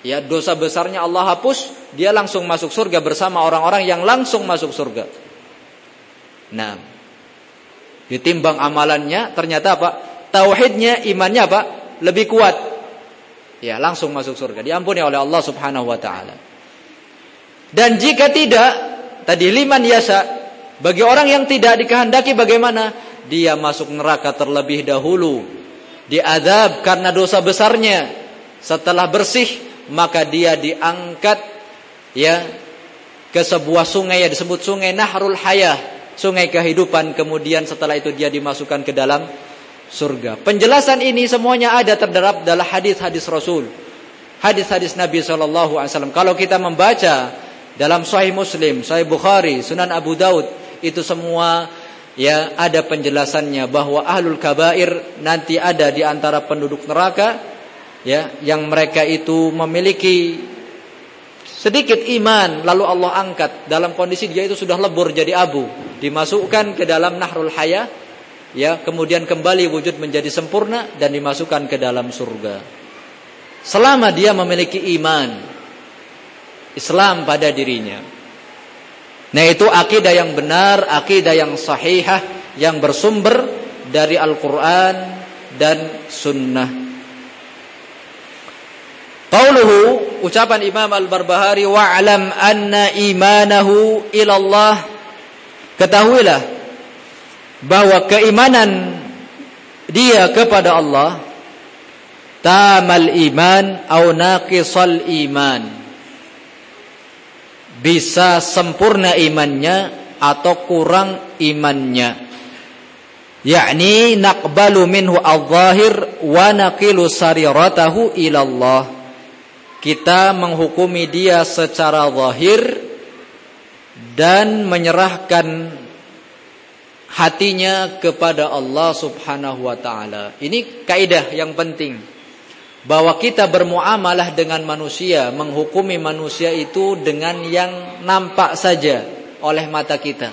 Ya, dosa besarnya Allah hapus, dia langsung masuk surga bersama orang-orang yang langsung masuk surga. Nah, ditimbang amalannya, ternyata apa? Tauhidnya, imannya apa? Lebih kuat. Ya, langsung masuk surga, diampuni oleh Allah Subhanahu wa taala. Dan jika tidak, tadi liman yasa, bagi orang yang tidak dikehendaki bagaimana? Dia masuk neraka terlebih dahulu, diazab karena dosa besarnya. Setelah bersih, maka dia diangkat ya ke sebuah sungai yang disebut sungai Nahrul Hayah, sungai kehidupan. Kemudian setelah itu dia dimasukkan ke dalam surga. Penjelasan ini semuanya ada terdapat dalam hadis-hadis Rasul, hadis-hadis Nabi SAW. Kalau kita membaca dalam Sahih Muslim, Sahih Bukhari, Sunan Abu Daud, itu semua ya ada penjelasannya bahwa ahlul kabair nanti ada di antara penduduk neraka. Ya, yang mereka itu memiliki sedikit iman, lalu Allah angkat dalam kondisi dia itu sudah lebur jadi abu, dimasukkan ke dalam Nahrul Hayah, ya, kemudian kembali wujud menjadi sempurna dan dimasukkan ke dalam surga. Selama dia memiliki iman Islam pada dirinya. Nah, itu akidah yang benar, akidah yang sahihah, yang bersumber dari Al-Quran dan Sunnah. Qauluhu, ucapan Imam Al-Barbahari, wa'lam anna imanahu ilallah. Ketahuilah bahwa keimanan dia kepada Allah, tamal iman au naqisal iman, bisa sempurna imannya atau kurang imannya. Yakni naqbalu minhu al-zahir wa naqilu sariratahu ilallah. Kita menghukumi dia secara zahir dan menyerahkan hatinya kepada Allah Subhanahu wa taala. Ini kaidah yang penting, bahwa kita bermuamalah dengan manusia, menghukumi manusia itu dengan yang nampak saja oleh mata kita.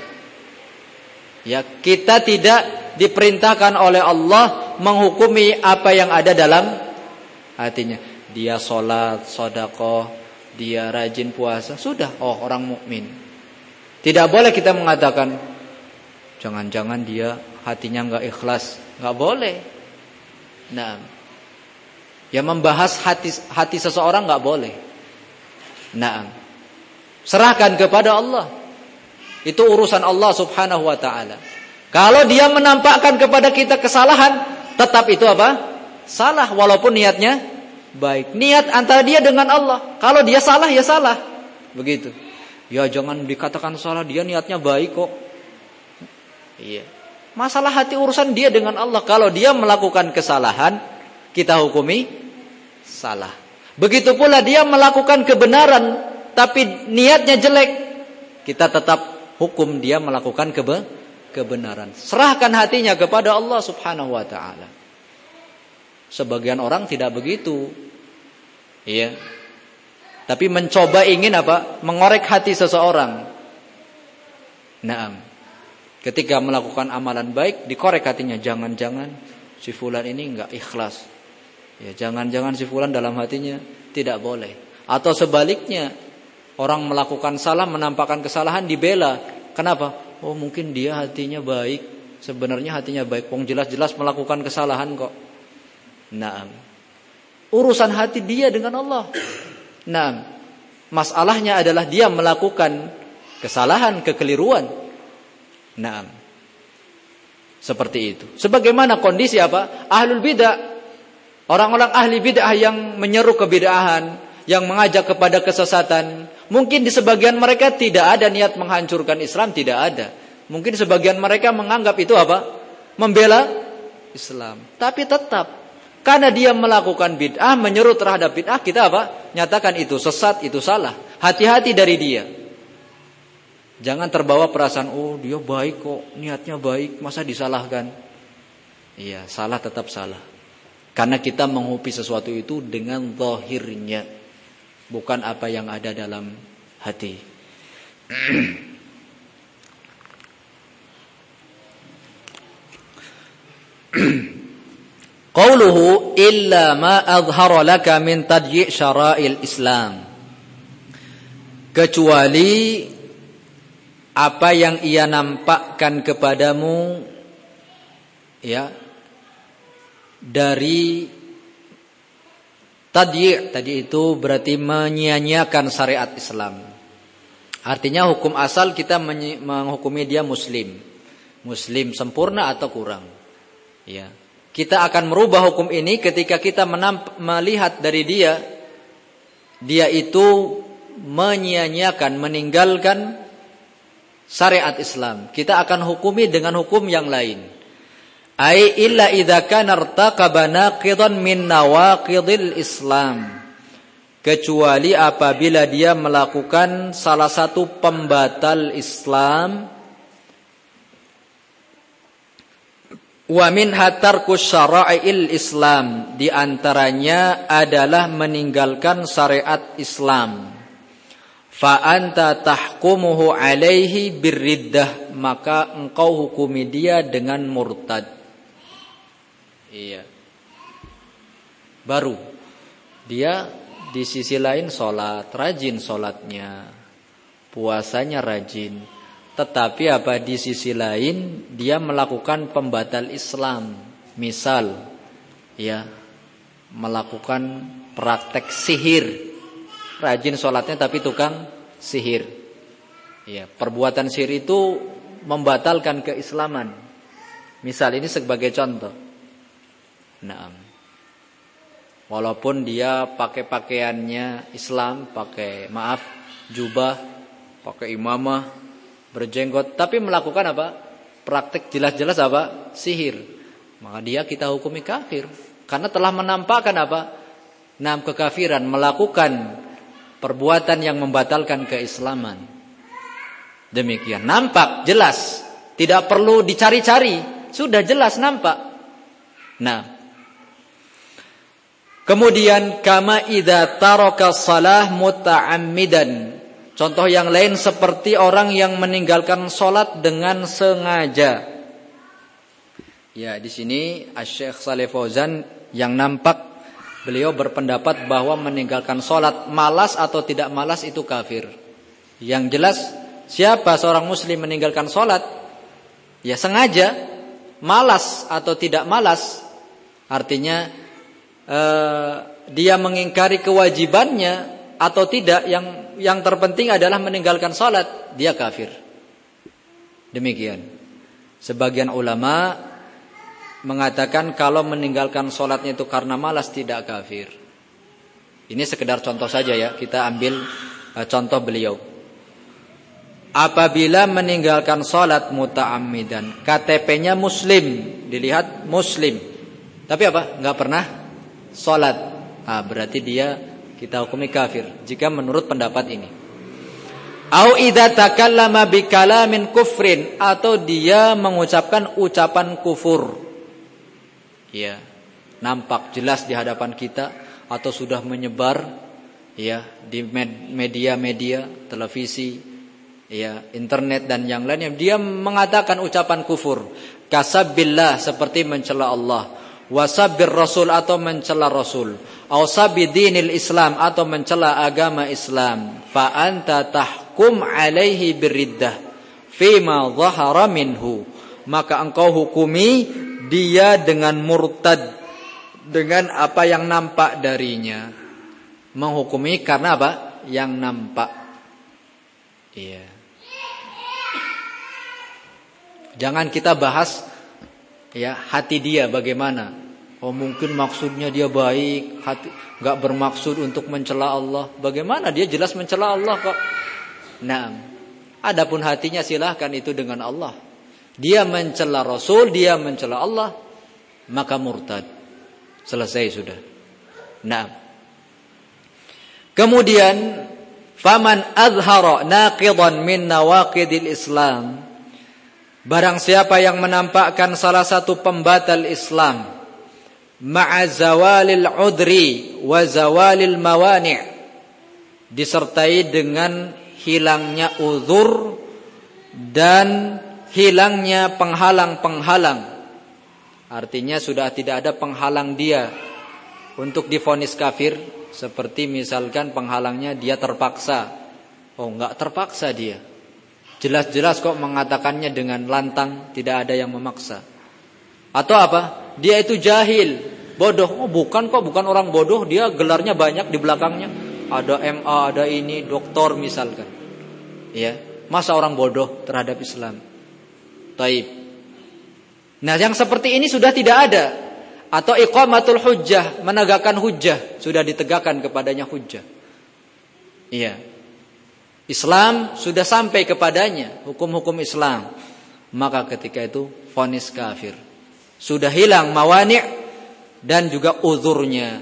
Ya, kita tidak diperintahkan oleh Allah menghukumi apa yang ada dalam hatinya. Dia sholat, sedekah, dia rajin puasa, sudah, oh orang mukmin. Tidak boleh kita mengatakan jangan-jangan dia hatinya enggak ikhlas, enggak boleh. Nah, ya membahas hati seseorang enggak boleh. Nah, serahkan kepada Allah. Itu urusan Allah Subhanahu wa taala. Kalau dia menampakkan kepada kita kesalahan, tetap itu apa? Salah, walaupun niatnya baik. Niat antara dia dengan Allah. Kalau dia salah, ya salah. Begitu. Ya jangan dikatakan salah, dia niatnya baik kok. Iya. Masalah hati urusan dia dengan Allah. Kalau dia melakukan kesalahan, kita hukumi salah. Begitu pula dia melakukan kebenaran, tapi niatnya jelek, kita tetap hukum dia melakukan kebenaran. Serahkan hatinya kepada Allah Subhanahu wa ta'ala. Sebagian orang tidak begitu. Iya. Tapi mencoba ingin apa? Mengorek hati seseorang. Naam. Ketika melakukan amalan baik, dikorek hatinya. Jangan-jangan si fulan ini enggak ikhlas. Ya, jangan-jangan si fulan dalam hatinya tidak boleh. Atau sebaliknya, orang melakukan salah, menampakkan kesalahan, dibela. Kenapa? Oh, mungkin dia hatinya baik. Sebenarnya hatinya baik. Wong jelas-jelas melakukan kesalahan kok. Naam. Urusan hati dia dengan Allah. Naam. Masalahnya adalah dia melakukan kesalahan, kekeliruan. Naam. Seperti itu. Sebagaimana kondisi apa? Ahlul bidah. Orang-orang ahli bid'ah yang menyeru kebid'ahan, yang mengajak kepada kesesatan. Mungkin di sebagian mereka tidak ada niat menghancurkan Islam, tidak ada. Mungkin sebagian mereka menganggap itu apa? Membela Islam. Tapi tetap, karena dia melakukan bid'ah, menyeru terhadap bid'ah, kita apa? Nyatakan itu sesat, itu salah. Hati-hati dari dia. Jangan terbawa perasaan, oh dia baik kok, niatnya baik, masa disalahkan? Iya, salah tetap salah. Karena kita menghukum sesuatu itu dengan zahirnya, bukan apa yang ada dalam hati. Qauluhu illa ma adhara laka min tadyi' syara'il Islam. Kecuali apa yang ia nampakkan kepadamu ya dari tadyi', tadi itu berarti menyia-nyiakan syariat Islam. Artinya hukum asal kita menghukumi dia muslim sempurna atau kurang. Ya. Kita akan merubah hukum ini ketika kita melihat dari dia itu menyia-nyiakan, meninggalkan syariat Islam. Kita akan hukumi dengan hukum yang lain. Ai illa idza kana irtaqaba naqidan min nawaqidil Islam. Kecuali apabila dia melakukan salah satu pembatal Islam. Wa min hatarkus syara'il Islam, di antaranya adalah meninggalkan syariat Islam. Fa anta tahkumuhu alaihi birriddah, maka engkau hukumi dia dengan murtad. Iya. Baru dia di sisi lain sholat, rajin sholatnya, puasanya rajin, tetapi apa di sisi lain dia melakukan pembatal Islam. Misal ya melakukan praktek sihir. Rajin sholatnya tapi tukang sihir. Ya, perbuatan sihir itu membatalkan keislaman. Misal ini sebagai contoh. Nah, walaupun dia pakai pakaiannya Islam, pakai jubah, pakai imamah, berjenggot, tapi melakukan apa? Praktek jelas-jelas apa? Sihir. Maka dia kita hukumi kafir karena telah menampakkan apa? Kekafiran, melakukan perbuatan yang membatalkan keislaman. Demikian, nampak jelas, tidak perlu dicari-cari, sudah jelas nampak. Nah, kemudian kama idza taraka shalah muta'ammidan. Contoh yang lain seperti orang yang meninggalkan sholat dengan sengaja. Ya, di sini Asy-Syaikh Shalih Fauzan yang nampak beliau berpendapat bahwa meninggalkan sholat malas atau tidak malas itu kafir. Yang jelas siapa seorang muslim meninggalkan sholat ya sengaja, malas atau tidak malas, artinya dia mengingkari kewajibannya atau tidak, yang terpenting adalah meninggalkan salat, dia kafir. Demikian. Sebagian ulama mengatakan kalau meninggalkan salatnya itu karena malas tidak kafir. Ini sekedar contoh saja ya, kita ambil contoh beliau. Apabila meninggalkan salat muta'ammidan, KTP-nya muslim, dilihat muslim. Tapi apa? Enggak pernah salat. Nah, berarti dia kita hukumi kafir jika menurut pendapat ini. Au idza takallama bikalamin kufrin, atau dia mengucapkan ucapan kufur. Ya, nampak jelas di hadapan kita atau sudah menyebar ya di media-media, televisi, ya, internet dan yang lainnya, dia mengatakan ucapan kufur. Kasabbillah, seperti mencela Allah. Wasabbir Rasul, atau mencela Rasul. Ausabi dinil Islam, atau mencela agama Islam. Fa anta tahkum alaihi birriddah fima dhahara minhu, maka engkau hukumi dia dengan murtad, dengan apa yang nampak darinya. Menghukumi karena apa? Yang nampak. Iya. Jangan kita bahas ya hati dia bagaimana. Oh, mungkin maksudnya dia baik, hati enggak bermaksud untuk mencela Allah. Bagaimana dia jelas mencela Allah kok. Nah, adapun hatinya silahkan itu dengan Allah. Dia mencela Rasul, dia mencela Allah, maka murtad. Selesai sudah. Nah, kemudian faman azhara naqidan min nawaqidil Islam, barang siapa yang menampakkan salah satu pembatal Islam, ma'a zawalil udri wa zawalil mawani', disertai dengan hilangnya uzur dan hilangnya penghalang-penghalang. Artinya sudah tidak ada penghalang dia untuk divonis kafir. Seperti misalkan penghalangnya dia terpaksa. Oh, enggak terpaksa dia. Jelas-jelas kok mengatakannya dengan lantang, tidak ada yang memaksa. Atau apa? Dia itu jahil, bodoh. Oh, bukan kok, bukan orang bodoh, dia gelarnya banyak di belakangnya. Ada MA, ada ini, doktor misalkan. Ya, masa orang bodoh terhadap Islam? Taib. Nah, yang seperti ini sudah tidak ada. Atau iqamatul hujjah, menegakkan hujjah, sudah ditegakkan kepadanya hujjah. Iya. Islam sudah sampai kepadanya, hukum-hukum Islam. Maka ketika itu vonis kafir. Sudah hilang mawani' dan juga uzurnya.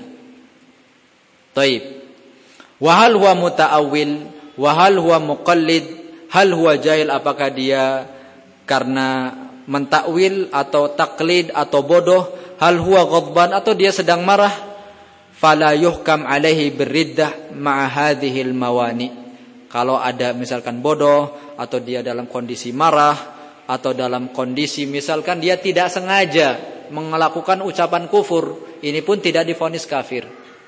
Taib. Wa hal huwa muta'awwil, wa hal huwa muqallid, hal huwa jahil, apakah dia karena mentakwil atau taklid atau bodoh, hal huwa ghadban atau dia sedang marah, fala yuhkam alaihi birriddah ma'a hadhil mawani. Kalau ada misalkan bodoh atau dia dalam kondisi marah atau dalam kondisi misalkan dia tidak sengaja melakukan ucapan kufur, ini pun tidak divonis kafir.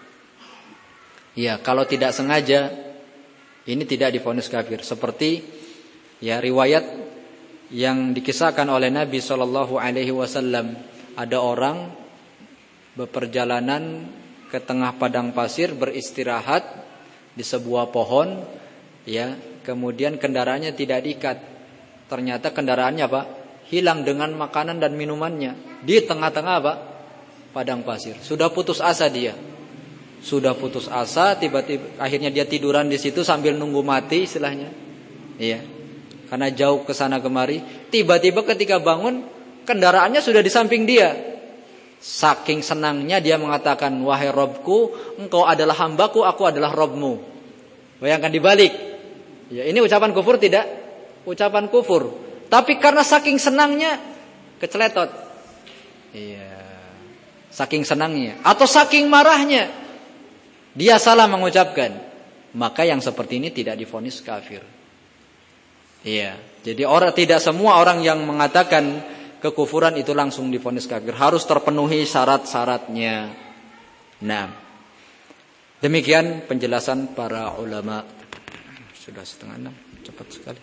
Ya, kalau tidak sengaja ini tidak divonis kafir. Seperti ya riwayat yang dikisahkan oleh Nabi SAW, ada orang berperjalanan ke tengah padang pasir beristirahat di sebuah pohon, ya, kemudian kendaraannya tidak diikat. Ternyata kendaraannya apa? Hilang dengan makanan dan minumannya di tengah-tengah apa? Padang pasir. Sudah putus asa dia. Sudah putus asa, tiba-tiba akhirnya dia tiduran di situ sambil nunggu mati istilahnya. Iya. Karena jauh ke sana kemari, tiba-tiba ketika bangun kendaraannya sudah di samping dia. Saking senangnya dia mengatakan, wahai Robku, engkau adalah hambaku, aku adalah Robmu. Bayangkan dibalik. Ya, ini ucapan kufur tidak? Ucapan kufur. Tapi karena saking senangnya keceletot. Iya. Saking senangnya atau saking marahnya dia salah mengucapkan. Maka yang seperti ini tidak divonis kafir. Iya, jadi tidak semua orang yang mengatakan kekufuran itu langsung divonis kafir, harus terpenuhi syarat-syaratnya. Nah, demikian penjelasan para ulama. Sudah 5:30, cepat sekali.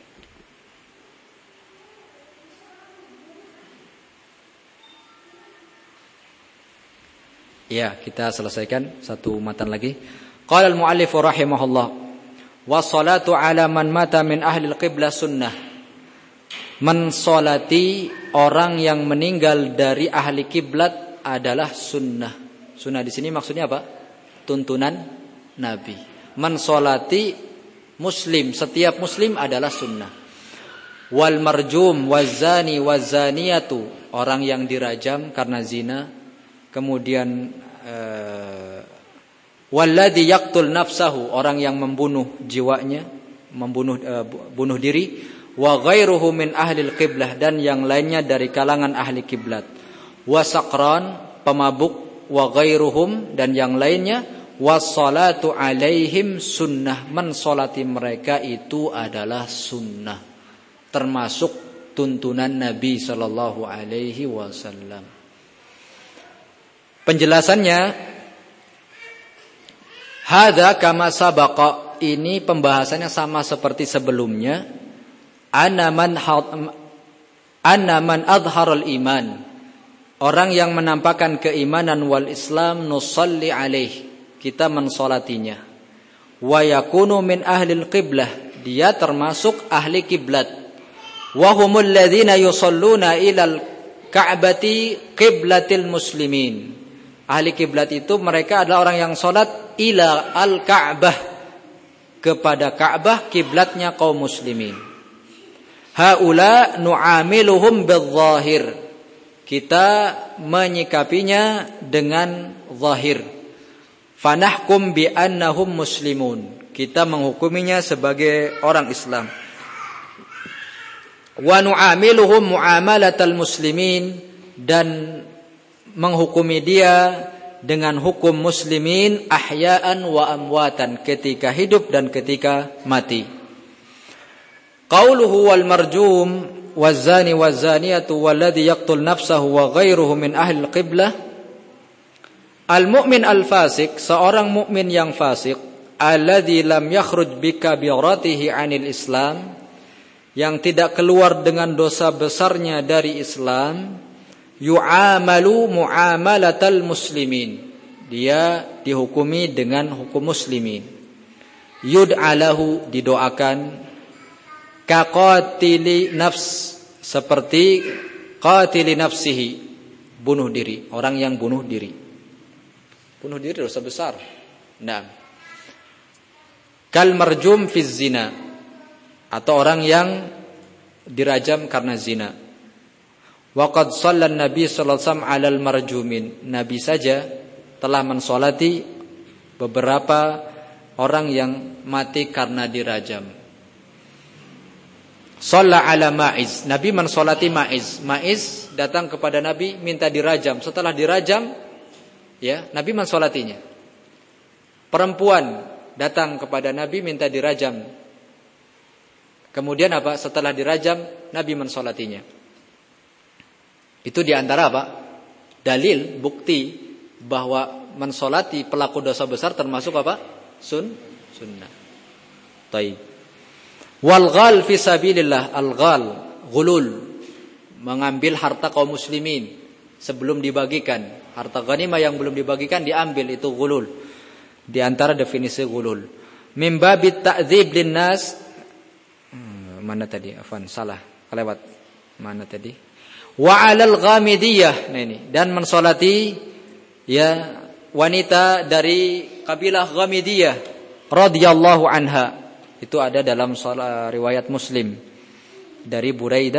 Ya, kita selesaikan satu matan lagi. Qala al-mu'allif rahimahullah, wassalatu ala man mata min ahli al-qiblah sunnah. Mensolati orang yang meninggal dari ahli kiblat adalah sunnah. Sunnah di sini maksudnya apa? Tuntunan Nabi. Mensolati muslim, setiap muslim adalah sunnah. Wal marjum wazani wazaniyatu, orang yang dirajam karena zina. Kemudian walladzi yaqtul nafsahu, orang yang membunuh jiwanya, bunuh diri, wa ghairuhu min ahlil qiblah, dan yang lainnya dari kalangan ahli kiblat, wa saqran, pemabuk, wa ghairuhum, dan yang lainnya, wassalatu alaihim sunnah, mensolati mereka itu adalah sunnah, termasuk tuntunan Nabi sallallahu alaihi wasallam. Penjelasannya, hadza kama sabaqa, ini pembahasannya sama seperti sebelumnya. Anna man adharal iman, orang yang menampakkan keimanan wal Islam, nusalli alaih, kita mensolatinya. Wa yakunu min ahlil qiblah, dia termasuk ahli kiblat. Wa humul ladzina yusalluna ilal ka'bati qiblatil muslimin. Ahli kiblat itu mereka adalah orang yang sholat ila al-Ka'bah, kepada Ka'bah, kiblatnya kaum muslimin. Haula nu'amiluhum bil-zahir, kita menyikapinya dengan zahir. Fanahkum bi annahum muslimun, kita menghukuminya sebagai orang Islam. Wa nu'amiluhum muamalatal muslimin, dan menghukumi dia dengan hukum muslimin ahya'an wa amwatan, ketika hidup dan ketika mati. Qauluhu wal marjum, wazani wazaniyatu walladhi yaqtul nafsahu wa ghairuhu min ahli al-qiblah. Al-mu'min al-fasik, seorang mukmin yang fasik, alladzi lam yakhruj bikabiratihi 'anil Islam, yang tidak keluar dengan dosa besarnya dari Islam, yu'amalu mu'amalatal muslimin, dia dihukumi dengan hukum muslimin. Yud'alahu, didoakan, kaqatili nafs, seperti qatili nafsihi, bunuh diri, orang yang bunuh diri. Bunuh diri dosa besar. Nah, kal marjum fi zina, atau orang yang dirajam karena zina. Waqad shalla Nabi sallallahu alaihi wasallam 'alal marjumin, Nabi saja telah mensolati beberapa orang yang mati karena dirajam. Shalla 'ala Ma'iz, Nabi mensolati Ma'iz. Ma'iz datang kepada Nabi minta dirajam. Setelah dirajam, ya, Nabi mensolatinya. Perempuan datang kepada Nabi minta dirajam. Kemudian apa? Setelah dirajam, Nabi mensolatinya. Itu diantara apa? Dalil, bukti bahwa mensolati pelaku dosa besar termasuk apa? Sunnah. Taib. Wal ghal fi sabilillah, al-ghal, ghulul, mengambil harta kaum muslimin sebelum dibagikan. Harta ghanimah yang belum dibagikan diambil, itu ghulul. Di antara definisi ghulul. Mim babit ta'dzib linnas. Mana tadi? Afwan, salah. Kelewat. Mana tadi? Wa 'alal ghamidiyah. Nah ini, dan mensolati ya wanita dari kabilah Ghamidiyah radhiyallahu anha. Itu ada dalam riwayat Muslim dari Buraidah.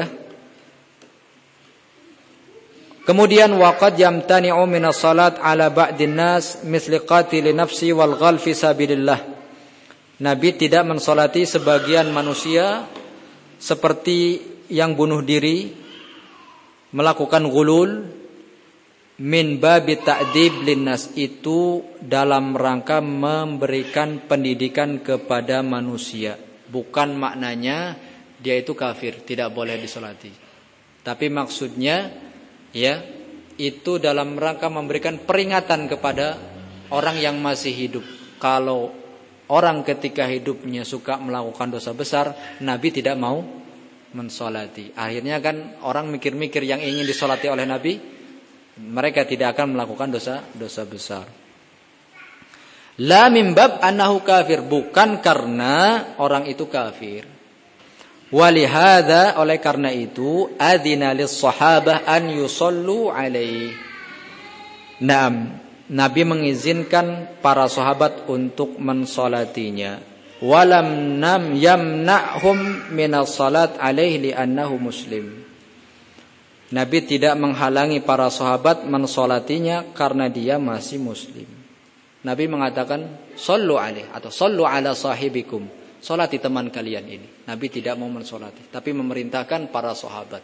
Kemudian waqad yamtani'u minas salat ala ba'din nas misli qatili nafsi wal ghal fi sabilillah. Nabi tidak mensolati sebagian manusia seperti yang bunuh diri, melakukan ghulul, min babi ta'dib linnas, itu dalam rangka memberikan pendidikan kepada manusia. Bukan maknanya dia itu kafir, tidak boleh disolati. Tapi maksudnya ya, itu dalam rangka memberikan peringatan kepada orang yang masih hidup. Kalau orang ketika hidupnya suka melakukan dosa besar, Nabi tidak mau mensolati. Akhirnya kan orang mikir-mikir yang ingin disolati oleh Nabi, mereka tidak akan melakukan dosa besar. La min bab annahu kafir, bukan karena orang itu kafir. Walihada, oleh karena itu, adzina lis-sahabah an yusallu alaihi. Naam, Nabi mengizinkan para sahabat untuk mensolatinya. Walam nam yamna'hum minas salat alaihi li'annahu muslim. Nabi tidak menghalangi para sahabat mensolatinya karena dia masih muslim. Nabi mengatakan sallu alaihi atau sallu ala sahibikum, solati teman kalian ini. Nabi tidak mau mensolati, tapi memerintahkan para sahabat.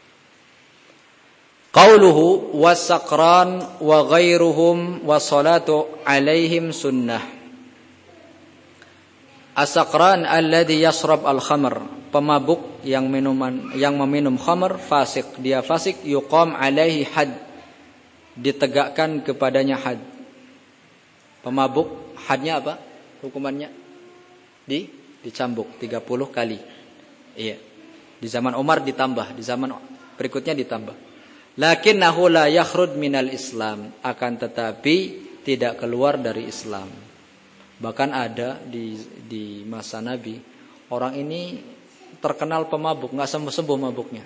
Qauluhu wasaqran wa ghairuhum wa salatu alaihim sunnah. As-saqran alladhi yasrab al-khamr, pemabuk yang meminum khamr, fasik, dia fasik, yuqam alaihi had, ditegakkan kepadanya had. Pemabuk hadnya apa? Hukumannya dicambuk 30 kali. Iya. Di zaman Umar ditambah, di zaman berikutnya ditambah. Lakinnahu la yakhrud minal Islam, akan tetapi tidak keluar dari Islam. Bahkan ada di masa Nabi, orang ini terkenal pemabuk, enggak sembuh-sembuh mabuknya.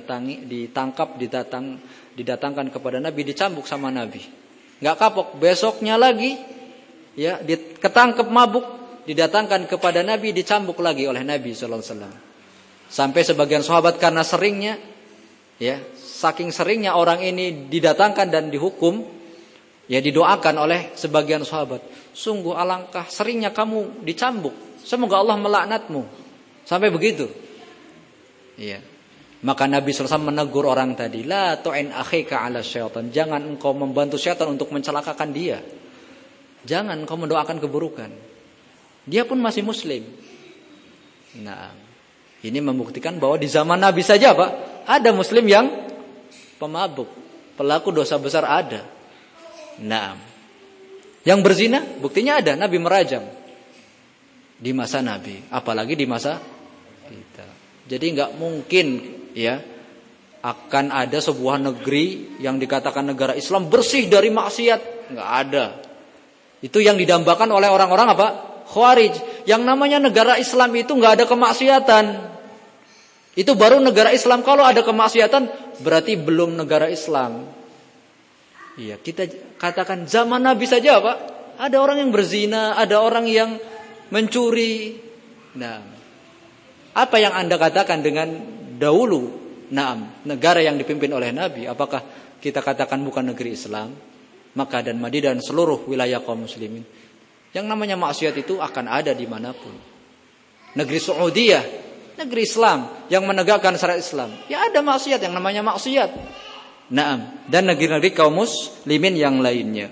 Didatangkan kepada Nabi, dicambuk sama Nabi. Enggak kapok, besoknya lagi ya ketangkep mabuk, didatangkan kepada Nabi, dicambuk lagi oleh Nabi sallallahu alaihi wasallam. Sampai sebagian sahabat karena seringnya ya, saking seringnya orang ini didatangkan dan dihukum, ya didoakan oleh sebagian sahabat, sungguh alangkah seringnya kamu dicambuk, semoga Allah melaknatmu. Sampai begitu. Iya. Maka Nabi sallallahu alaihi wasallam menegur orang tadi, la tu'in akhika 'ala syaitan, jangan engkau membantu syaitan untuk mencelakakan dia. Jangan engkau mendoakan keburukan. Dia pun masih muslim. Nah, Ini membuktikan bahwa di zaman Nabi saja Pak, ada muslim yang pemabuk, pelaku dosa besar ada. Nah, yang berzina buktinya ada, Nabi merajam di masa Nabi, apalagi di masa kita. Jadi enggak mungkin ya akan ada sebuah negeri yang dikatakan negara Islam bersih dari maksiat, enggak ada. Itu yang didambakan oleh orang-orang apa? Khawarij. Yang namanya negara Islam itu enggak ada kemaksiatan. Itu baru negara Islam. Kalau ada kemaksiatan berarti belum negara Islam. Iya, kita katakan zaman Nabi saja Pak, ada orang yang berzina, ada orang yang mencuri. Nah, apa yang Anda katakan dengan dahulu? Nah, negara yang dipimpin oleh Nabi, apakah kita katakan bukan negeri Islam? Makkah dan Madinah dan seluruh wilayah kaum muslimin. Yang namanya maksiat itu akan ada dimanapun. Negeri Saudiyah, negeri Islam yang menegakkan syariat Islam, ya ada maksiat yang namanya maksiat. Naam, dan negeri-negeri kaum muslimin yang lainnya.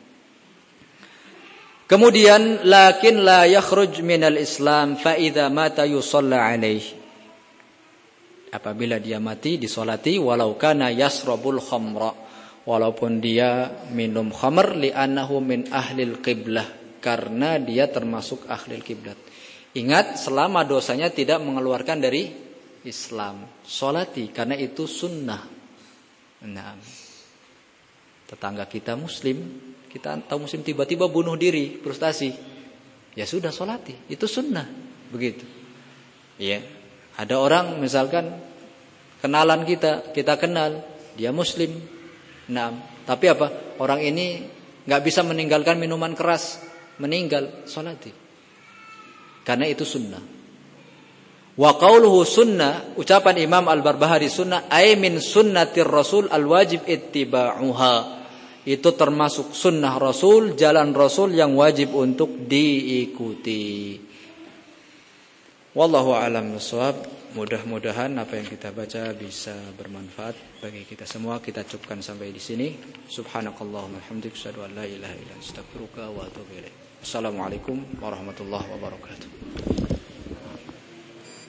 Kemudian lakin la yakhruj minal Islam fa idza mata yusalla alaihi. Apabila dia mati disolati walau kana yasrabul khamra, walaupun dia minum khamr li'annahu min ahlil qiblah, karena dia termasuk ahlil qiblat. Ingat, selama dosanya tidak mengeluarkan dari Islam, solati, karena itu sunnah. Nah, tetangga kita muslim, kita tahu muslim tiba-tiba bunuh diri, frustasi, ya sudah solati, itu sunnah, begitu. Ya, ada orang misalkan kenalan kita kenal, dia muslim, nah, tapi apa? Orang ini nggak bisa meninggalkan minuman keras, meninggal, solati. Karena itu sunnah. Wa qauluhu sunnah, ucapan Imam Al-Barbahari sunnah, ay min sunnatir Rasul al-wajib ittiba'uha. Itu termasuk sunnah Rasul, jalan Rasul yang wajib untuk diikuti. Wallahu a'lam bishawab. Mudah-mudahan apa yang kita baca bisa bermanfaat bagi kita semua. Kita cukupkan sampai di sini. Subhanakallahumma hamdika asyhadu an la ilaha illa anta astaghfiruka wa atubu ilaik. Assalamualaikum warahmatullahi wabarakatuh.